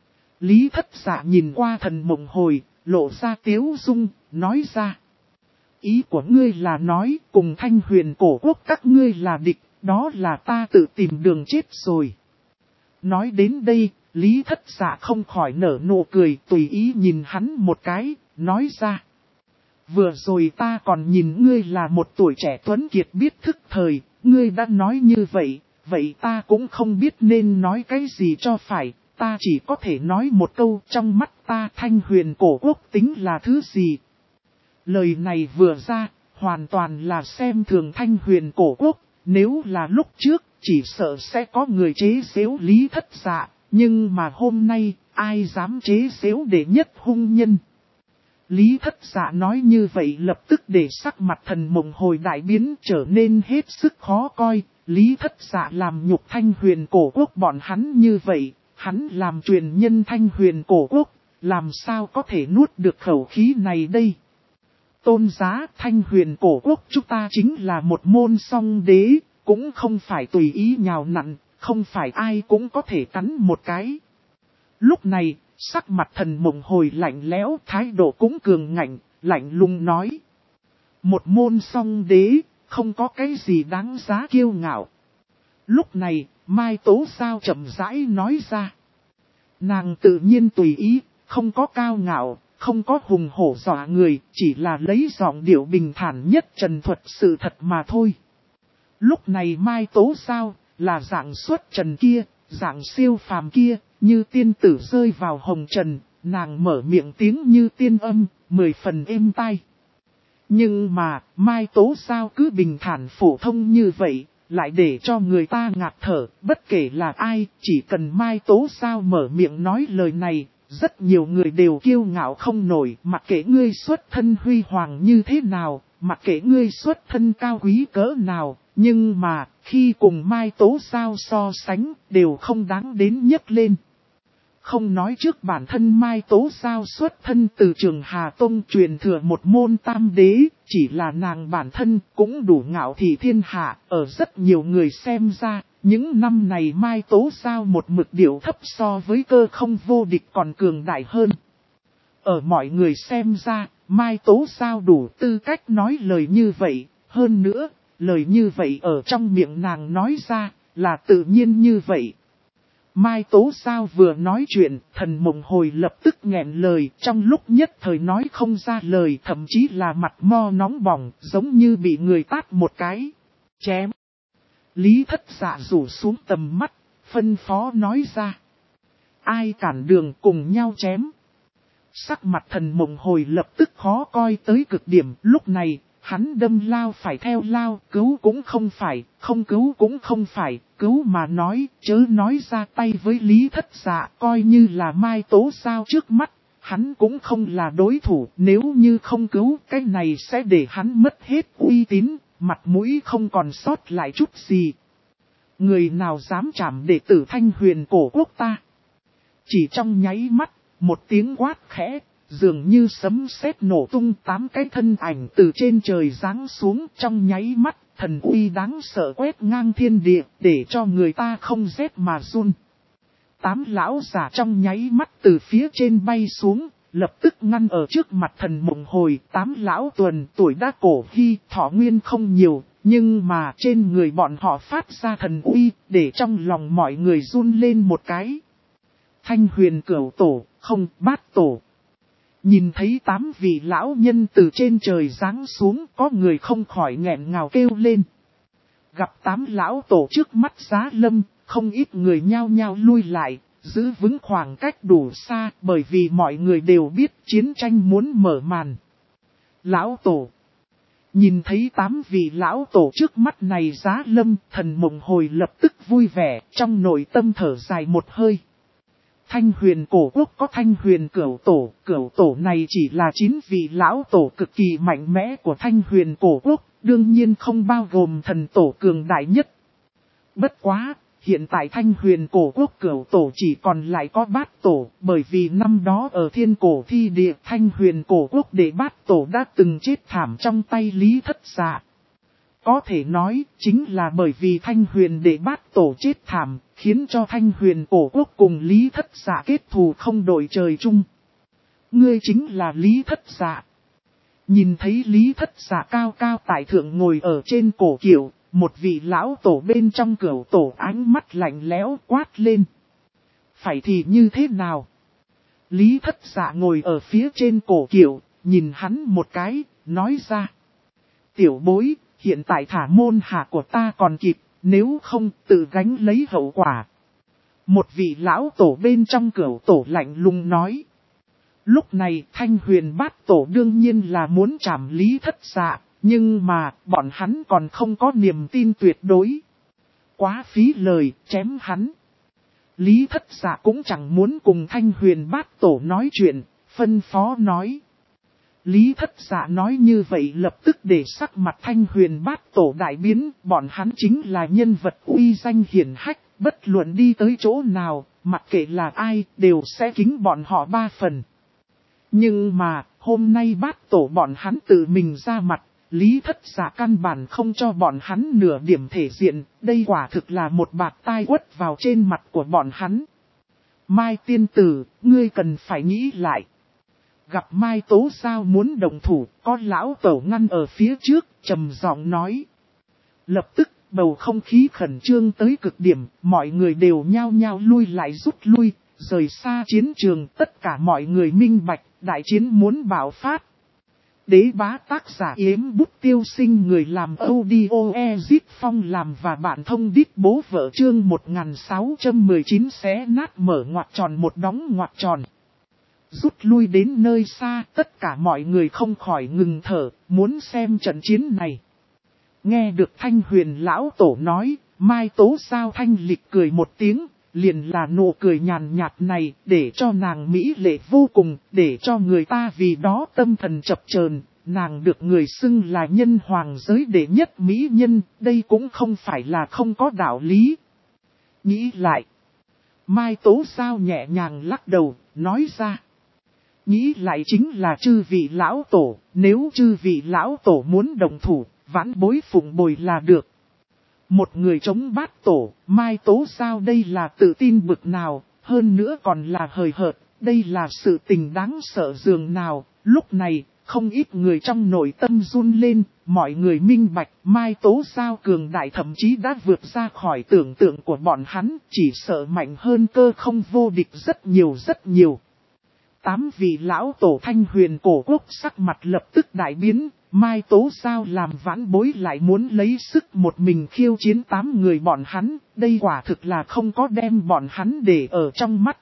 Lý Thất Dạ nhìn qua Thần Mộng Hồi, lộ ra tiếu dung, nói ra. Ý của ngươi là nói cùng Thanh Huyền cổ quốc các ngươi là địch, đó là ta tự tìm đường chết rồi. Nói đến đây, Lý Thất Dạ không khỏi nở nụ cười, tùy ý nhìn hắn một cái, nói ra. Vừa rồi ta còn nhìn ngươi là một tuổi trẻ tuấn kiệt biết thức thời, ngươi đã nói như vậy, vậy ta cũng không biết nên nói cái gì cho phải, ta chỉ có thể nói một câu, trong mắt ta Thanh Huyền cổ quốc tính là thứ gì. Lời này vừa ra, hoàn toàn là xem thường Thanh Huyền cổ quốc, nếu là lúc trước, chỉ sợ sẽ có người chế giễu Lý Thất Dạ, nhưng mà hôm nay, ai dám chế giễu đệ nhất hung nhân. Lý Thất Dạ nói như vậy lập tức để sắc mặt Thần Mộng Hồi đại biến, trở nên hết sức khó coi. Lý Thất Dạ làm nhục Thanh Huyền cổ quốc bọn hắn như vậy, hắn làm truyền nhân Thanh Huyền cổ quốc, làm sao có thể nuốt được khẩu khí này đây. Tôn Giá, Thanh Huyền cổ quốc chúng ta chính là một môn song đế, cũng không phải tùy ý nhào nặn, không phải ai cũng có thể cắn một cái. Lúc này, sắc mặt Thần Mộng Hồi lạnh lẽo, thái độ cũng cường ngạnh, lạnh lùng nói. Một môn song đế, không có cái gì đáng giá kiêu ngạo. Lúc này, Mai Tố Sao chậm rãi nói ra. Nàng tự nhiên tùy ý, không có cao ngạo, không có hùng hổ dọa người, chỉ là lấy giọng điệu bình thản nhất trần thuật sự thật mà thôi. Lúc này Mai Tố Sao, là dạng xuất trần kia, dạng siêu phàm kia, như tiên tử rơi vào hồng trần, nàng mở miệng tiếng như tiên âm, 10 phần êm tai. Nhưng mà, Mai Tố Sao cứ bình thản phổ thông như vậy, lại để cho người ta ngạt thở, bất kể là ai, chỉ cần Mai Tố Sao mở miệng nói lời này, rất nhiều người đều kiêu ngạo không nổi, mặc kệ ngươi xuất thân huy hoàng như thế nào, mặc kệ ngươi xuất thân cao quý cỡ nào, nhưng mà, khi cùng Mai Tố Sao so sánh, đều không đáng đến nhấc lên. Không nói trước bản thân Mai Tố Sao xuất thân từ Trường Hà Tông truyền thừa một môn tam đế, chỉ là nàng bản thân cũng đủ ngạo thị thiên hạ, ở rất nhiều người xem ra, những năm này Mai Tố Sao một mực điệu thấp so với Cơ Không vô địch còn cường đại hơn. Ở mọi người xem ra, Mai Tố Sao đủ tư cách nói lời như vậy, hơn nữa, lời như vậy ở trong miệng nàng nói ra, là tự nhiên như vậy. Mai Tố Sao vừa nói chuyện, Thần Mộng Hồi lập tức nghẹn lời, trong lúc nhất thời nói không ra lời, thậm chí là mặt mo nóng bỏng, giống như bị người tát một cái. Chém. Lý Thất Dạ rủ xuống tầm mắt, phân phó nói ra. Ai cản đường cùng nhau chém. Sắc mặt Thần Mộng Hồi lập tức khó coi tới cực điểm, lúc này, hắn đâm lao phải theo lao, cứu cũng không phải, không cứu cũng không phải, cứu mà nói, chớ nói ra tay với Lý Thất Dạ, coi như là Mai Tố Sao trước mắt, hắn cũng không là đối thủ, nếu như không cứu, cái này sẽ để hắn mất hết uy tín, mặt mũi không còn sót lại chút gì. Người nào dám chạm đệ tử Thanh Huyền cổ quốc ta? Chỉ trong nháy mắt, một tiếng quát khẽ, dường như sấm sét nổ tung, 8 cái thân ảnh từ trên trời giáng xuống, trong nháy mắt, thần uy đáng sợ quét ngang thiên địa, để cho người ta không rét mà run. 8 lão giả trong nháy mắt từ phía trên bay xuống, lập tức ngăn ở trước mặt Thần Mộng Hồi. 8 lão tuần tuổi đã cổ hy, thọ nguyên không nhiều, nhưng mà trên người bọn họ phát ra thần uy, để trong lòng mọi người run lên một cái. Thanh Huyền Cửu Tổ, không Bát Tổ. Nhìn thấy 8 vị lão nhân từ trên trời giáng xuống, có người không khỏi nghẹn ngào kêu lên. Gặp 8 lão tổ trước mắt Giá Lâm, không ít người nhao nhao lui lại, giữ vững khoảng cách đủ xa, bởi vì mọi người đều biết chiến tranh muốn mở màn. Lão tổ. Nhìn thấy 8 vị lão tổ trước mắt này Giá Lâm, Thần Mộng Hồi lập tức vui vẻ, trong nội tâm thở dài một hơi. Thanh Huyền cổ quốc có Thanh Huyền cửu tổ này chỉ là 9 vị lão tổ cực kỳ mạnh mẽ của Thanh Huyền cổ quốc, đương nhiên không bao gồm thần tổ cường đại nhất. Bất quá, hiện tại Thanh Huyền cổ quốc cửu tổ chỉ còn lại có bát tổ, bởi vì năm đó ở thiên cổ thi địa Thanh Huyền cổ quốc đệ bát tổ đã từng chết thảm trong tay Lý Thất Dạ. Có thể nói, chính là bởi vì Thanh Huyền đệ bát tổ chết thảm, khiến cho Thanh Huyền cổ quốc cùng Lý Thất Dạ kết thù không đội trời chung. Ngươi chính là Lý Thất Dạ. Nhìn thấy Lý Thất Dạ cao cao tại thượng ngồi ở trên cổ kiệu, một vị lão tổ bên trong cửu tổ ánh mắt lạnh lẽo quát lên. Phải thì như thế nào? Lý Thất Dạ ngồi ở phía trên cổ kiệu, nhìn hắn một cái, nói ra. Tiểu bối, hiện tại thả môn hạ của ta còn kịp, nếu không tự gánh lấy hậu quả. Một vị lão tổ bên trong cửu tổ lạnh lùng nói. Lúc này Thanh Huyền bát tổ đương nhiên là muốn trảm Lý Thất Dạ, nhưng mà bọn hắn còn không có niềm tin tuyệt đối. Quá phí lời, chém hắn. Lý Thất Dạ cũng chẳng muốn cùng Thanh Huyền bát tổ nói chuyện, phân phó nói. Lý Thất Dạ nói như vậy lập tức để sắc mặt Thanh Huyền bát tổ đại biến, bọn hắn chính là nhân vật uy danh hiển hách, bất luận đi tới chỗ nào, mặc kệ là ai, đều sẽ kính bọn họ 3 phần. Nhưng mà, hôm nay bát tổ bọn hắn tự mình ra mặt, Lý Thất Dạ căn bản không cho bọn hắn nửa điểm thể diện, đây quả thực là một bạt tai quất vào trên mặt của bọn hắn. Mai tiên tử, ngươi cần phải nghĩ lại. Gặp Mai Tố Sao muốn đồng thủ, có lão tổ ngăn ở phía trước, trầm giọng nói. Lập tức, bầu không khí khẩn trương tới cực điểm, mọi người đều nhao nhao lui lại rút lui, rời xa chiến trường, tất cả mọi người minh bạch, đại chiến muốn bạo phát. Đế bá tác giả Yếm Bút Tiêu Sinh, người làm audio Ezit Phong làm và bạn thông đít bố vợ chương 1619 xé nát mở ngoặc tròn một đóng ngoặc tròn. Rút lui đến nơi xa, tất cả mọi người không khỏi ngừng thở, muốn xem trận chiến này. Nghe được Thanh Huyền lão tổ nói, Mai Tố Sao thanh lịch cười một tiếng, liền là nụ cười nhàn nhạt này, để cho nàng mỹ lệ vô cùng, để cho người ta vì đó tâm thần chập chờn. Nàng được người xưng là nhân hoàng giới đệ nhất mỹ nhân, đây cũng không phải là không có đạo lý. Nghĩ lại, Mai Tố Sao nhẹ nhàng lắc đầu, nói ra. Nghĩ lại chính là chư vị lão tổ, nếu chư vị lão tổ muốn đồng thủ, vãn bối phụng bồi là được. Một người chống bát tổ, Mai Tố Sao đây là tự tin bực nào, hơn nữa còn là hời hợt, đây là sự tình đáng sợ dường nào. Lúc này, không ít người trong nội tâm run lên, mọi người minh bạch, Mai Tố Sao cường đại thậm chí đã vượt ra khỏi tưởng tượng của bọn hắn, chỉ sợ mạnh hơn cơ không vô địch rất nhiều rất nhiều. 8 vị lão tổ Thanh Huyền cổ quốc sắc mặt lập tức đại biến, Mai Tố Sao làm vãn bối lại muốn lấy sức một mình khiêu chiến 8 người bọn hắn, đây quả thực là không có đem bọn hắn để ở trong mắt.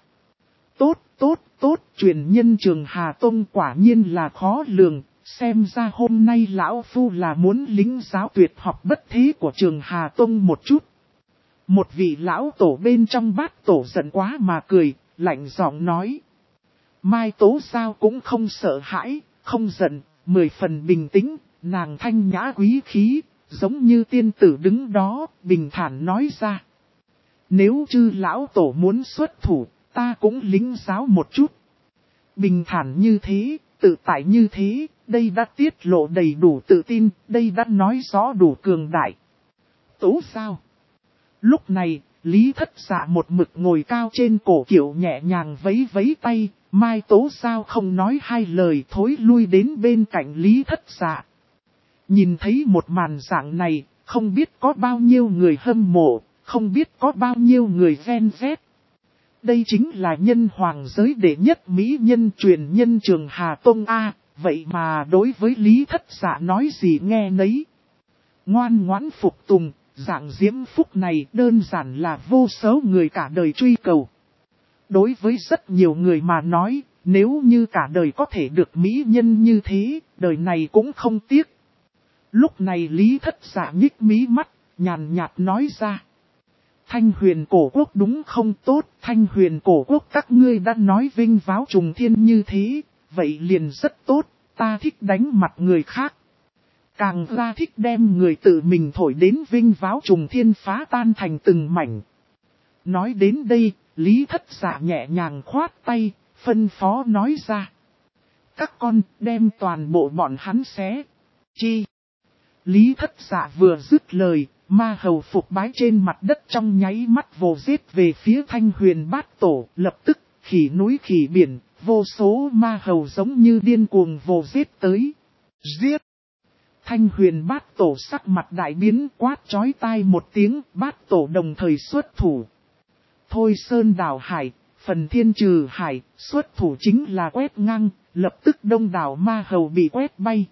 Tốt, truyền nhân Trường Hà Tông quả nhiên là khó lường, xem ra hôm nay lão phu là muốn lính giáo tuyệt học bất thế của Trường Hà Tông một chút. Một vị lão tổ bên trong bát tổ giận quá mà cười, lạnh giọng nói. Mai Tố Sao cũng không sợ hãi, không giận, 10 phần bình tĩnh, nàng thanh nhã quý khí, giống như tiên tử đứng đó, bình thản nói ra. Nếu chư lão tổ muốn xuất thủ, ta cũng lính giáo một chút. Bình thản như thế, tự tại như thế, đây đã tiết lộ đầy đủ tự tin, đây đã nói rõ đủ cường đại. Tố Sao? Lúc này, Lý Thất Dạ một mực ngồi cao trên cổ kiệu nhẹ nhàng vấy vấy tay, Mai Tố Sao không nói hai lời thối lui đến bên cạnh Lý Thất Dạ. Nhìn thấy một màn dạng này, không biết có bao nhiêu người hâm mộ, không biết có bao nhiêu người ghen ghét. Đây chính là nhân hoàng giới đệ nhất mỹ nhân truyền nhân Trường Hà Tông A, vậy mà đối với Lý Thất Dạ nói gì nghe nấy. Ngoan ngoãn phục tùng, dạng diễm phúc này đơn giản là vô số người cả đời truy cầu. Đối với rất nhiều người mà nói, nếu như cả đời có thể được mỹ nhân như thế, đời này cũng không tiếc. Lúc này Lý Thất Dạ nhích mí mắt, nhàn nhạt nói ra. Thanh Huyền cổ quốc đúng không tốt, Thanh Huyền cổ quốc các ngươi đã nói vinh váo trùng thiên như thế, vậy liền rất tốt, ta thích đánh mặt người khác. Càng ra thích đem người tự mình thổi đến vinh váo trùng thiên phá tan thành từng mảnh. Nói đến đây, Lý Thất Dạ nhẹ nhàng khoát tay, phân phó nói ra. Các con đem toàn bộ bọn hắn xé. Chi? Lý Thất Dạ vừa dứt lời, ma hầu phục bái trên mặt đất trong nháy mắt vồ giết về phía Thanh Huyền Bát Tổ, lập tức khỉ núi khỉ biển, vô số ma hầu giống như điên cuồng vồ giết tới. Giết! Thanh Huyền Bát Tổ sắc mặt đại biến, quát chói tai một tiếng, Bát Tổ đồng thời xuất thủ. Thôi sơn đảo hải, phần thiên trừ hải, xuất thủ chính là quét ngang, lập tức đông đảo ma hầu bị quét bay.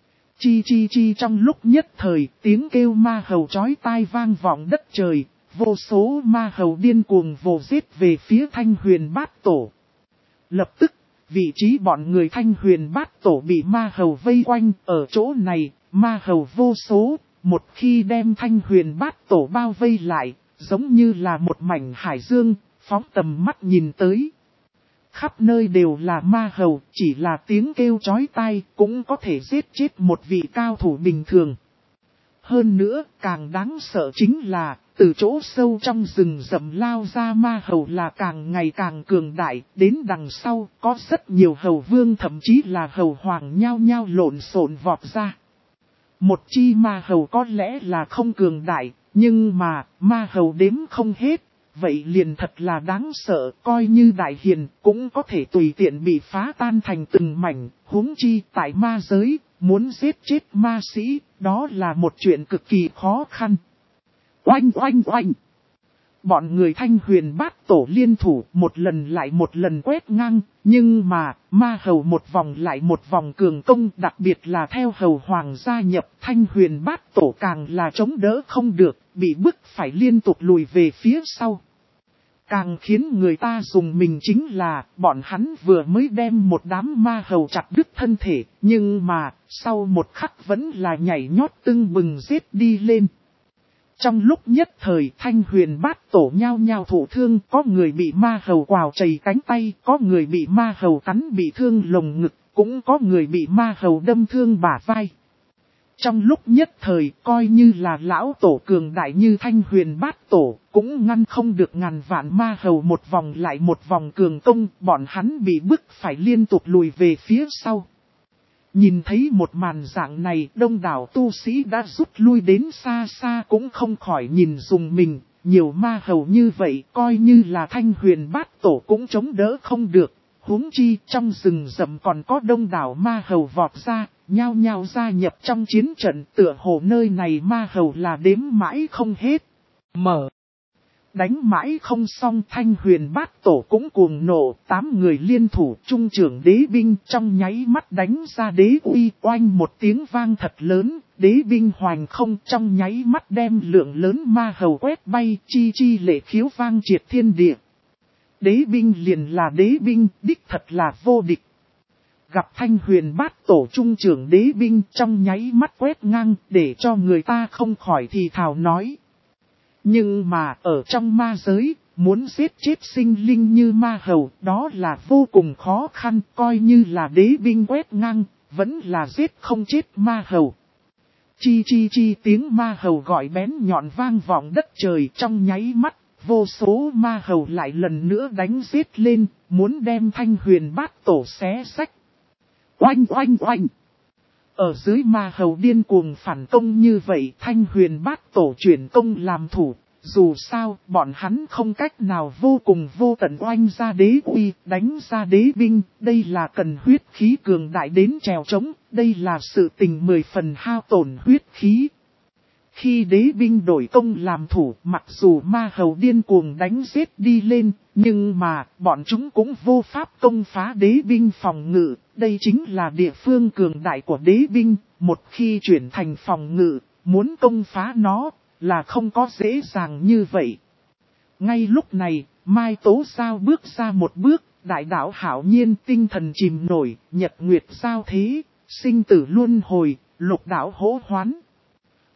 Chi chi chi trong lúc nhất thời, tiếng kêu ma hầu chói tai vang vọng đất trời, vô số ma hầu điên cuồng vồ giết về phía Thanh Huyền Bát Tổ. Lập tức, vị trí bọn người Thanh Huyền Bát Tổ bị ma hầu vây quanh, ở chỗ này, ma hầu vô số, một khi đem Thanh Huyền Bát Tổ bao vây lại, giống như là một mảnh hải dương, phóng tầm mắt nhìn tới. Khắp nơi đều là ma hầu, chỉ là tiếng kêu chói tai cũng có thể giết chết một vị cao thủ bình thường. Hơn nữa, càng đáng sợ chính là, từ chỗ sâu trong rừng rậm lao ra ma hầu là càng ngày càng cường đại, đến đằng sau có rất nhiều hầu vương thậm chí là hầu hoàng nhao nhao lộn xộn vọt ra. Một chi ma hầu có lẽ là không cường đại, nhưng mà ma hầu đếm không hết. Vậy liền thật là đáng sợ, coi như đại hiền cũng có thể tùy tiện bị phá tan thành từng mảnh, huống chi tại ma giới, muốn giết chết ma sĩ, đó là một chuyện cực kỳ khó khăn. Oanh oanh oanh! Bọn người Thanh Huyền Bát Tổ liên thủ một lần lại một lần quét ngang, nhưng mà ma hầu một vòng lại một vòng cường công, đặc biệt là theo hầu hoàng gia nhập Thanh Huyền Bát Tổ càng là chống đỡ không được, bị bức phải liên tục lùi về phía sau. Càng khiến người ta dùng mình chính là bọn hắn vừa mới đem một đám ma hầu chặt đứt thân thể, nhưng mà sau một khắc vẫn là nhảy nhót tưng bừng giết đi lên. Trong lúc nhất thời Thanh Huyền Bát Tổ nhao nhao thụ thương, có người bị ma hầu quào chảy cánh tay, có người bị ma hầu cắn bị thương lồng ngực, cũng có người bị ma hầu đâm thương bả vai. Trong lúc nhất thời coi như là lão tổ cường đại như Thanh Huyền Bát Tổ, cũng ngăn không được ngàn vạn ma hầu một vòng lại một vòng cường công, bọn hắn bị bức phải liên tục lùi về phía sau. Nhìn thấy một màn dạng này, đông đảo tu sĩ đã rút lui đến xa xa cũng không khỏi nhìn dùng mình, nhiều ma hầu như vậy coi như là Thanh Huyền Bát Tổ cũng chống đỡ không được, huống chi trong rừng rậm còn có đông đảo ma hầu vọt ra, nhao nhao gia nhập trong chiến trận, tựa hồ nơi này ma hầu là đếm mãi không hết. Đánh mãi không xong Thanh Huyền Bát Tổ cũng cuồng nộ, 8 người liên thủ trung trưởng đế binh trong nháy mắt đánh ra đế uy, oanh một tiếng vang thật lớn, đế binh hoành không trong nháy mắt đem lượng lớn ma hầu quét bay, chi chi lệ khiếu vang triệt thiên địa. Đế binh liền là đế binh, đích thật là vô địch. Gặp Thanh Huyền Bát Tổ trung trưởng đế binh trong nháy mắt quét ngang để cho người ta không khỏi thì thào nói. Nhưng mà ở trong ma giới, muốn giết chết sinh linh như ma hầu, đó là vô cùng khó khăn, coi như là đế binh quét ngang, vẫn là giết không chết ma hầu. Chi chi chi tiếng ma hầu gọi bén nhọn vang vọng đất trời trong nháy mắt, vô số ma hầu lại lần nữa đánh giết lên, muốn đem Thanh Huyền Bát Tổ xé xách. Oanh oanh oanh! Ở dưới ma hầu điên cuồng phản công như vậy Thanh Huyền Bát Tổ chuyển công làm thủ, dù sao bọn hắn không cách nào vô cùng vô tận oanh ra đế uy, đánh ra đế binh, đây là cần huyết khí cường đại đến trèo trống, đây là sự tình 10 phần hao tổn huyết khí. Khi đế binh đổi công làm thủ, mặc dù ma hầu điên cuồng đánh giết đi lên, nhưng mà bọn chúng cũng vô pháp công phá đế binh phòng ngự. Đây chính là địa phương cường đại của đế binh, một khi chuyển thành phòng ngự, muốn công phá nó là không có dễ dàng như vậy. Ngay lúc này, Mai Tố Giao bước ra một bước, đại đạo hạo nhiên tinh thần chìm nổi, nhật nguyệt giao thế, sinh tử luân hồi, lục đạo hỗ hoán.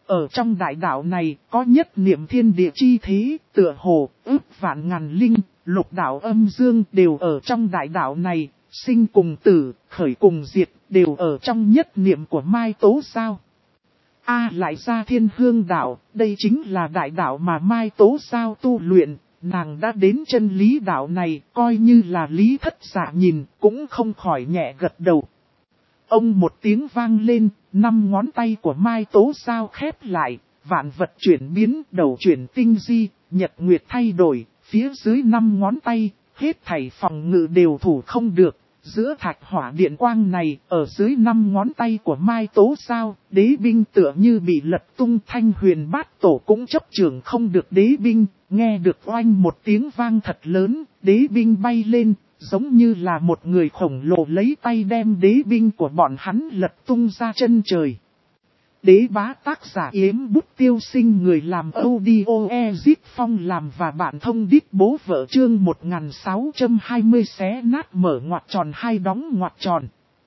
Ở trong đại đạo này có nhất niệm thiên địa chi thế, tựa hồ, ước vạn ngàn linh, lục đạo âm dương đều ở trong đại đạo này, sinh cùng tử, khởi cùng diệt, đều ở trong nhất niệm của Mai Tố Sao. Lại ra Thiên Hương đạo, đây chính là đại đạo mà Mai Tố Sao tu luyện, nàng đã đến chân lý đạo này, coi như là Lý Thất Dạ nhìn, cũng không khỏi nhẹ gật đầu. Ông một tiếng vang lên, 5 ngón tay của Mai Tố Sao khép lại, vạn vật chuyển biến, đầu chuyển tinh di, nhật nguyệt thay đổi, phía dưới 5 ngón tay, hết thảy phòng ngự đều thủ không được. Giữa thạch hỏa điện quang này, ở dưới 5 ngón tay của Mai Tố Sao, đế binh tựa như bị lật tung, Thanh Huyền Bát Tổ cũng chấp chưởng không được đế binh, nghe được oanh một tiếng vang thật lớn, đế binh bay lên, giống như là một người khổng lồ lấy tay đem đế binh của bọn hắn lật tung ra chân trời. Đế bá tác giả Yếm Bút Tiêu Sinh, người làm audio Ezit Phong làm và bạn thông đít bố vợ chương 1620 xé nát mở ngoặc tròn hai đóng ngoặc tròn.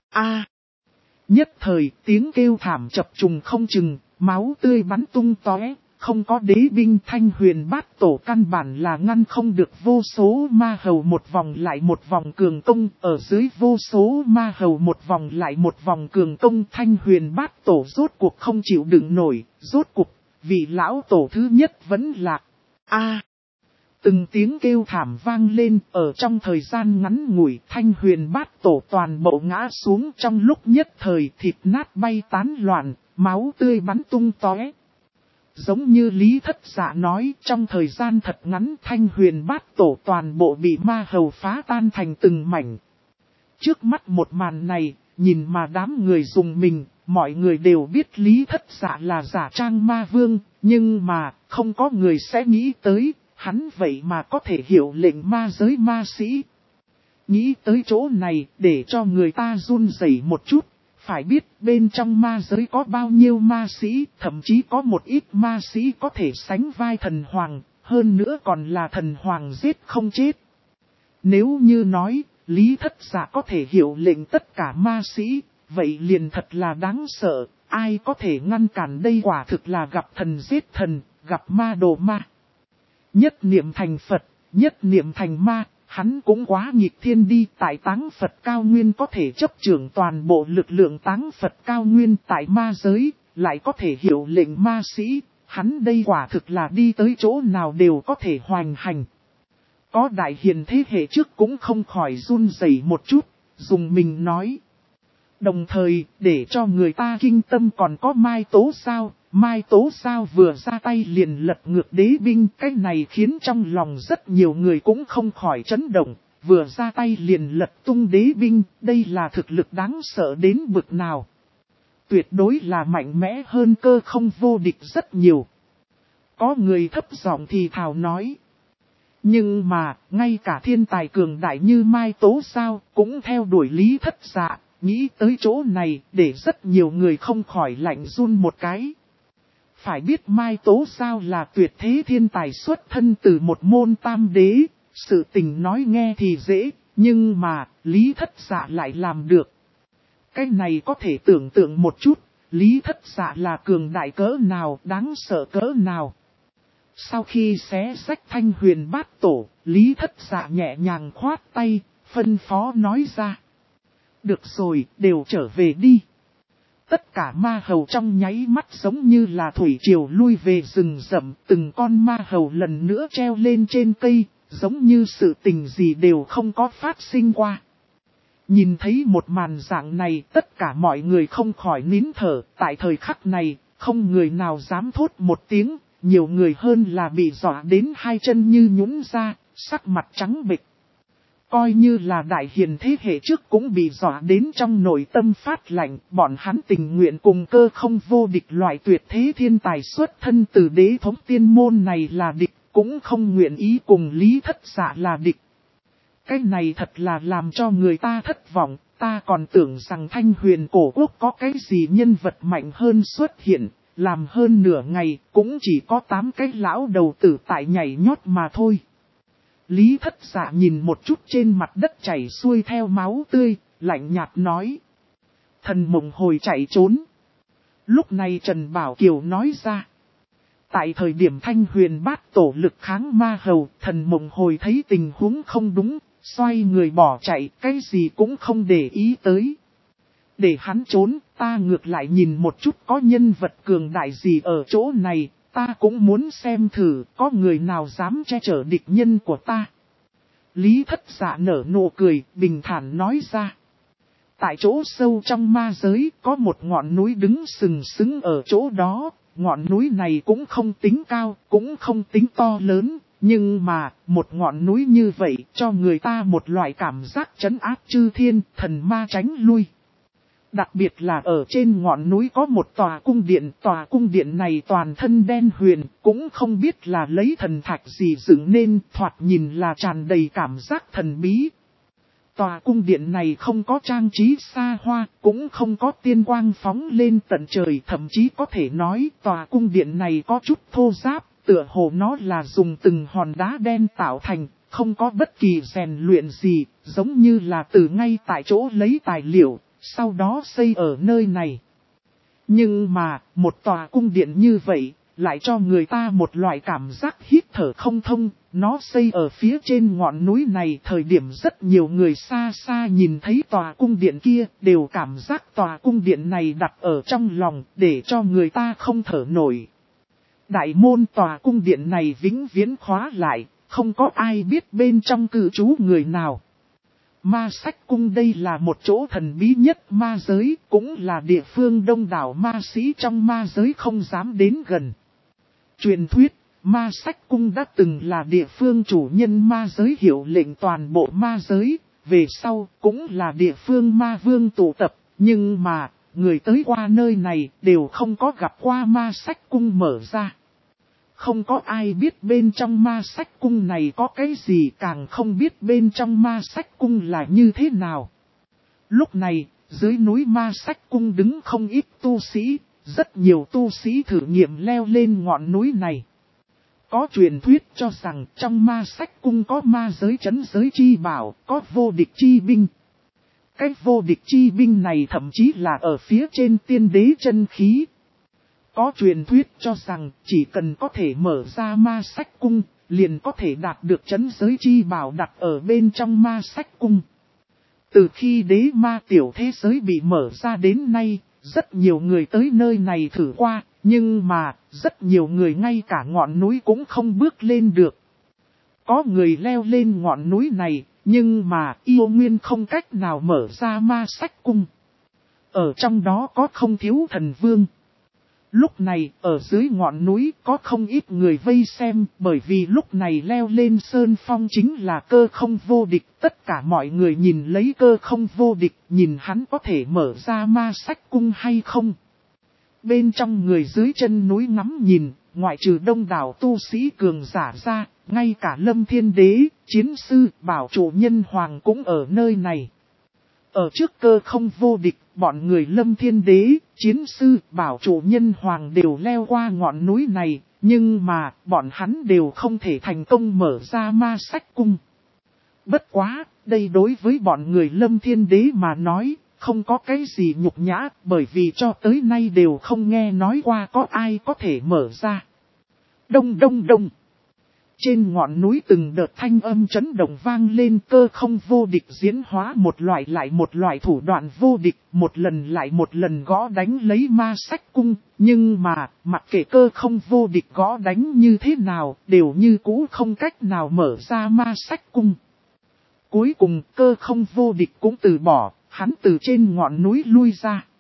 Nhất thời tiếng kêu thảm chập trùng không chừng, máu tươi bắn tung tóe, không có đế binh Thanh Huyền Bát Tổ căn bản là ngăn không được vô số ma hầu một vòng lại một vòng cường công, ở dưới vô số ma hầu một vòng lại một vòng cường công, Thanh Huyền Bát Tổ rốt cuộc không chịu đựng nổi, rốt cuộc, vị lão tổ thứ nhất vẫn lạc. Từng tiếng kêu thảm vang lên, ở trong thời gian ngắn ngủi, Thanh Huyền Bát Tổ toàn bộ ngã xuống, trong lúc nhất thời thịt nát bay tán loạn, máu tươi bắn tung tóe. Giống như Lý Thất Dạ nói, trong thời gian thật ngắn Thanh Huyền Bát Tổ toàn bộ bị ma hầu phá tan thành từng mảnh. Trước mắt một màn này, nhìn mà đám người dùng mình, mọi người đều biết Lý Thất Dạ là giả trang ma vương, nhưng mà không có người sẽ nghĩ tới, hắn vậy mà có thể hiểu lệnh ma giới ma sĩ. Nghĩ tới chỗ này để cho người ta run rẩy một chút. Phải biết bên trong ma giới có bao nhiêu ma sĩ, thậm chí có một ít ma sĩ có thể sánh vai thần hoàng, hơn nữa còn là thần hoàng giết không chết. Nếu như nói, Lý Thất Dạ có thể hiểu lệnh tất cả ma sĩ, vậy liền thật là đáng sợ, ai có thể ngăn cản đây, quả thực là gặp thần giết thần, gặp ma đồ ma. Nhất niệm thành Phật, nhất niệm thành ma. Hắn cũng quá nghịch thiên đi, tại Táng Phật Cao Nguyên có thể chấp trưởng toàn bộ lực lượng Táng Phật Cao Nguyên, tại ma giới, lại có thể hiểu lệnh ma sĩ, hắn đây quả thực là đi tới chỗ nào đều có thể hoành hành. Có đại hiền thế hệ trước cũng không khỏi run rẩy một chút, dùng mình nói. Đồng thời, để cho người ta kinh tâm còn có Mai Tố Sao. Mai Tố Sao vừa ra tay liền lật ngược đế binh, cái này khiến trong lòng rất nhiều người cũng không khỏi chấn động, vừa ra tay liền lật tung đế binh, đây là thực lực đáng sợ đến bực nào. Tuyệt đối là mạnh mẽ hơn Cơ Không vô địch rất nhiều. Có người thấp giọng thì thào nói. Nhưng mà, ngay cả thiên tài cường đại như Mai Tố Sao cũng theo đuổi Lý Thất Dạ, nghĩ tới chỗ này để rất nhiều người không khỏi lạnh run một cái. Phải biết Mai Tố Sao là tuyệt thế thiên tài xuất thân từ một môn tam đế, sự tình nói nghe thì dễ, nhưng mà Lý Thất Dạ lại làm được. Cái này có thể tưởng tượng một chút, Lý Thất Dạ là cường đại cỡ nào, đáng sợ cỡ nào. Sau khi xé rách Thanh Huyền Bát Tổ, Lý Thất Dạ nhẹ nhàng khoát tay, phân phó nói ra. Được rồi, đều trở về đi. Tất cả ma hầu trong nháy mắt giống như là thủy triều lui về rừng rậm, từng con ma hầu lần nữa treo lên trên cây, giống như sự tình gì đều không có phát sinh qua. Nhìn thấy một màn dạng này, tất cả mọi người không khỏi nín thở, tại thời khắc này, không người nào dám thốt một tiếng, nhiều người hơn là bị dọa đến hai chân như nhũn ra, sắc mặt trắng bệch. Coi như là đại hiền thế hệ trước cũng bị dọa đến trong nội tâm phát lạnh, bọn hắn tình nguyện cùng Cơ Không vô địch loại tuyệt thế thiên tài xuất thân từ đế thống tiên môn này là địch, cũng không nguyện ý cùng Lý Thất Dạ là địch. Cái này thật là làm cho người ta thất vọng, ta còn tưởng rằng Thanh Huyền cổ quốc có cái gì nhân vật mạnh hơn xuất hiện, làm hơn nửa ngày cũng chỉ có 8 cái lão đầu tử tại nhảy nhót mà thôi. Lý Thất Dạ nhìn một chút trên mặt đất chảy xuôi theo máu tươi, lạnh nhạt nói. Thần mộng hồi chạy trốn. Lúc này Trần Bảo Kiều nói ra. Tại thời điểm Thanh Huyền Bát Tổ lực kháng ma hầu, thần mộng hồi thấy tình huống không đúng, xoay người bỏ chạy, cái gì cũng không để ý tới. Để hắn trốn, ta ngược lại nhìn một chút có nhân vật cường đại gì ở chỗ này, ta cũng muốn xem thử có người nào dám che chở địch nhân của ta. Lý Thất Dạ nở nụ cười, bình thản nói ra. Tại chỗ sâu trong ma giới có một ngọn núi đứng sừng sững ở chỗ đó, ngọn núi này cũng không tính cao, cũng không tính to lớn, nhưng mà một ngọn núi như vậy cho người ta một loại cảm giác trấn áp chư thiên, thần ma tránh lui. Đặc biệt là ở trên ngọn núi có một tòa cung điện này toàn thân đen huyền, cũng không biết là lấy thần thạch gì dựng nên, thoạt nhìn là tràn đầy cảm giác thần bí. Tòa cung điện này không có trang trí xa hoa, cũng không có tiên quang phóng lên tận trời, thậm chí có thể nói tòa cung điện này có chút thô ráp, tựa hồ nó là dùng từng hòn đá đen tạo thành, không có bất kỳ rèn luyện gì, giống như là từ ngay tại chỗ lấy tài liệu, sau đó xây ở nơi này. Nhưng mà, một tòa cung điện như vậy, lại cho người ta một loại cảm giác hít thở không thông, nó xây ở phía trên ngọn núi này. Thời điểm rất nhiều người xa xa nhìn thấy tòa cung điện kia, đều cảm giác tòa cung điện này đặt ở trong lòng, để cho người ta không thở nổi. Đại môn tòa cung điện này vĩnh viễn khóa lại, không có ai biết bên trong cư trú người nào. Ma Sách Cung đây là một chỗ thần bí nhất ma giới, cũng là địa phương đông đảo ma sĩ trong ma giới không dám đến gần. Truyền thuyết, Ma Sách Cung đã từng là địa phương chủ nhân ma giới hiệu lệnh toàn bộ ma giới, về sau cũng là địa phương ma vương tụ tập, nhưng mà, người tới qua nơi này đều không có gặp qua Ma Sách Cung mở ra. Không có ai biết bên trong Ma Sách Cung này có cái gì, càng không biết bên trong Ma Sách Cung là như thế nào. Lúc này, dưới núi Ma Sách Cung đứng không ít tu sĩ, rất nhiều tu sĩ thử nghiệm leo lên ngọn núi này. Có truyền thuyết cho rằng trong Ma Sách Cung có ma giới trấn giới chi bảo, có vô địch chi binh. Cái vô địch chi binh này thậm chí là ở phía trên tiên đế chân khí. Có truyền thuyết cho rằng chỉ cần có thể mở ra Ma Sách Cung, liền có thể đạt được trấn giới chi bảo đặt ở bên trong Ma Sách Cung. Từ khi đế ma tiểu thế giới bị mở ra đến nay, rất nhiều người tới nơi này thử qua, nhưng mà rất nhiều người ngay cả ngọn núi cũng không bước lên được. Có người leo lên ngọn núi này, nhưng mà yêu nguyên không cách nào mở ra Ma Sách Cung. Ở trong đó có không thiếu thần vương. Lúc này, ở dưới ngọn núi có không ít người vây xem, bởi vì lúc này leo lên sơn phong chính là Cơ Không vô địch. Tất cả mọi người nhìn lấy Cơ Không vô địch, nhìn hắn có thể mở ra Ma Sách Cung hay không. Bên trong người dưới chân núi ngắm nhìn, ngoại trừ đông đảo tu sĩ cường giả ra, ngay cả Lâm Thiên Đế, Chiến Sư, Bảo Chủ Nhân Hoàng cũng ở nơi này. Ở trước Cơ Không vô địch, bọn người Lâm Thiên Đế, Chiến Sư, Bảo Chủ Nhân Hoàng đều leo qua ngọn núi này, nhưng mà bọn hắn đều không thể thành công mở ra Ma Sách Cung. Bất quá, đây đối với bọn người Lâm Thiên Đế mà nói, không có cái gì nhục nhã, bởi vì cho tới nay đều không nghe nói qua có ai có thể mở ra. Đông đông đông. Trên ngọn núi từng đợt thanh âm chấn động vang lên. Cơ Không vô địch diễn hóa một loại lại một loại thủ đoạn vô địch, một lần lại một lần gõ đánh lấy Ma Sách Cung, nhưng mà, mặc kệ Cơ Không vô địch gõ đánh như thế nào, đều như cũ không cách nào mở ra Ma Sách Cung. Cuối cùng Cơ Không vô địch cũng từ bỏ, hắn từ trên ngọn núi lui ra.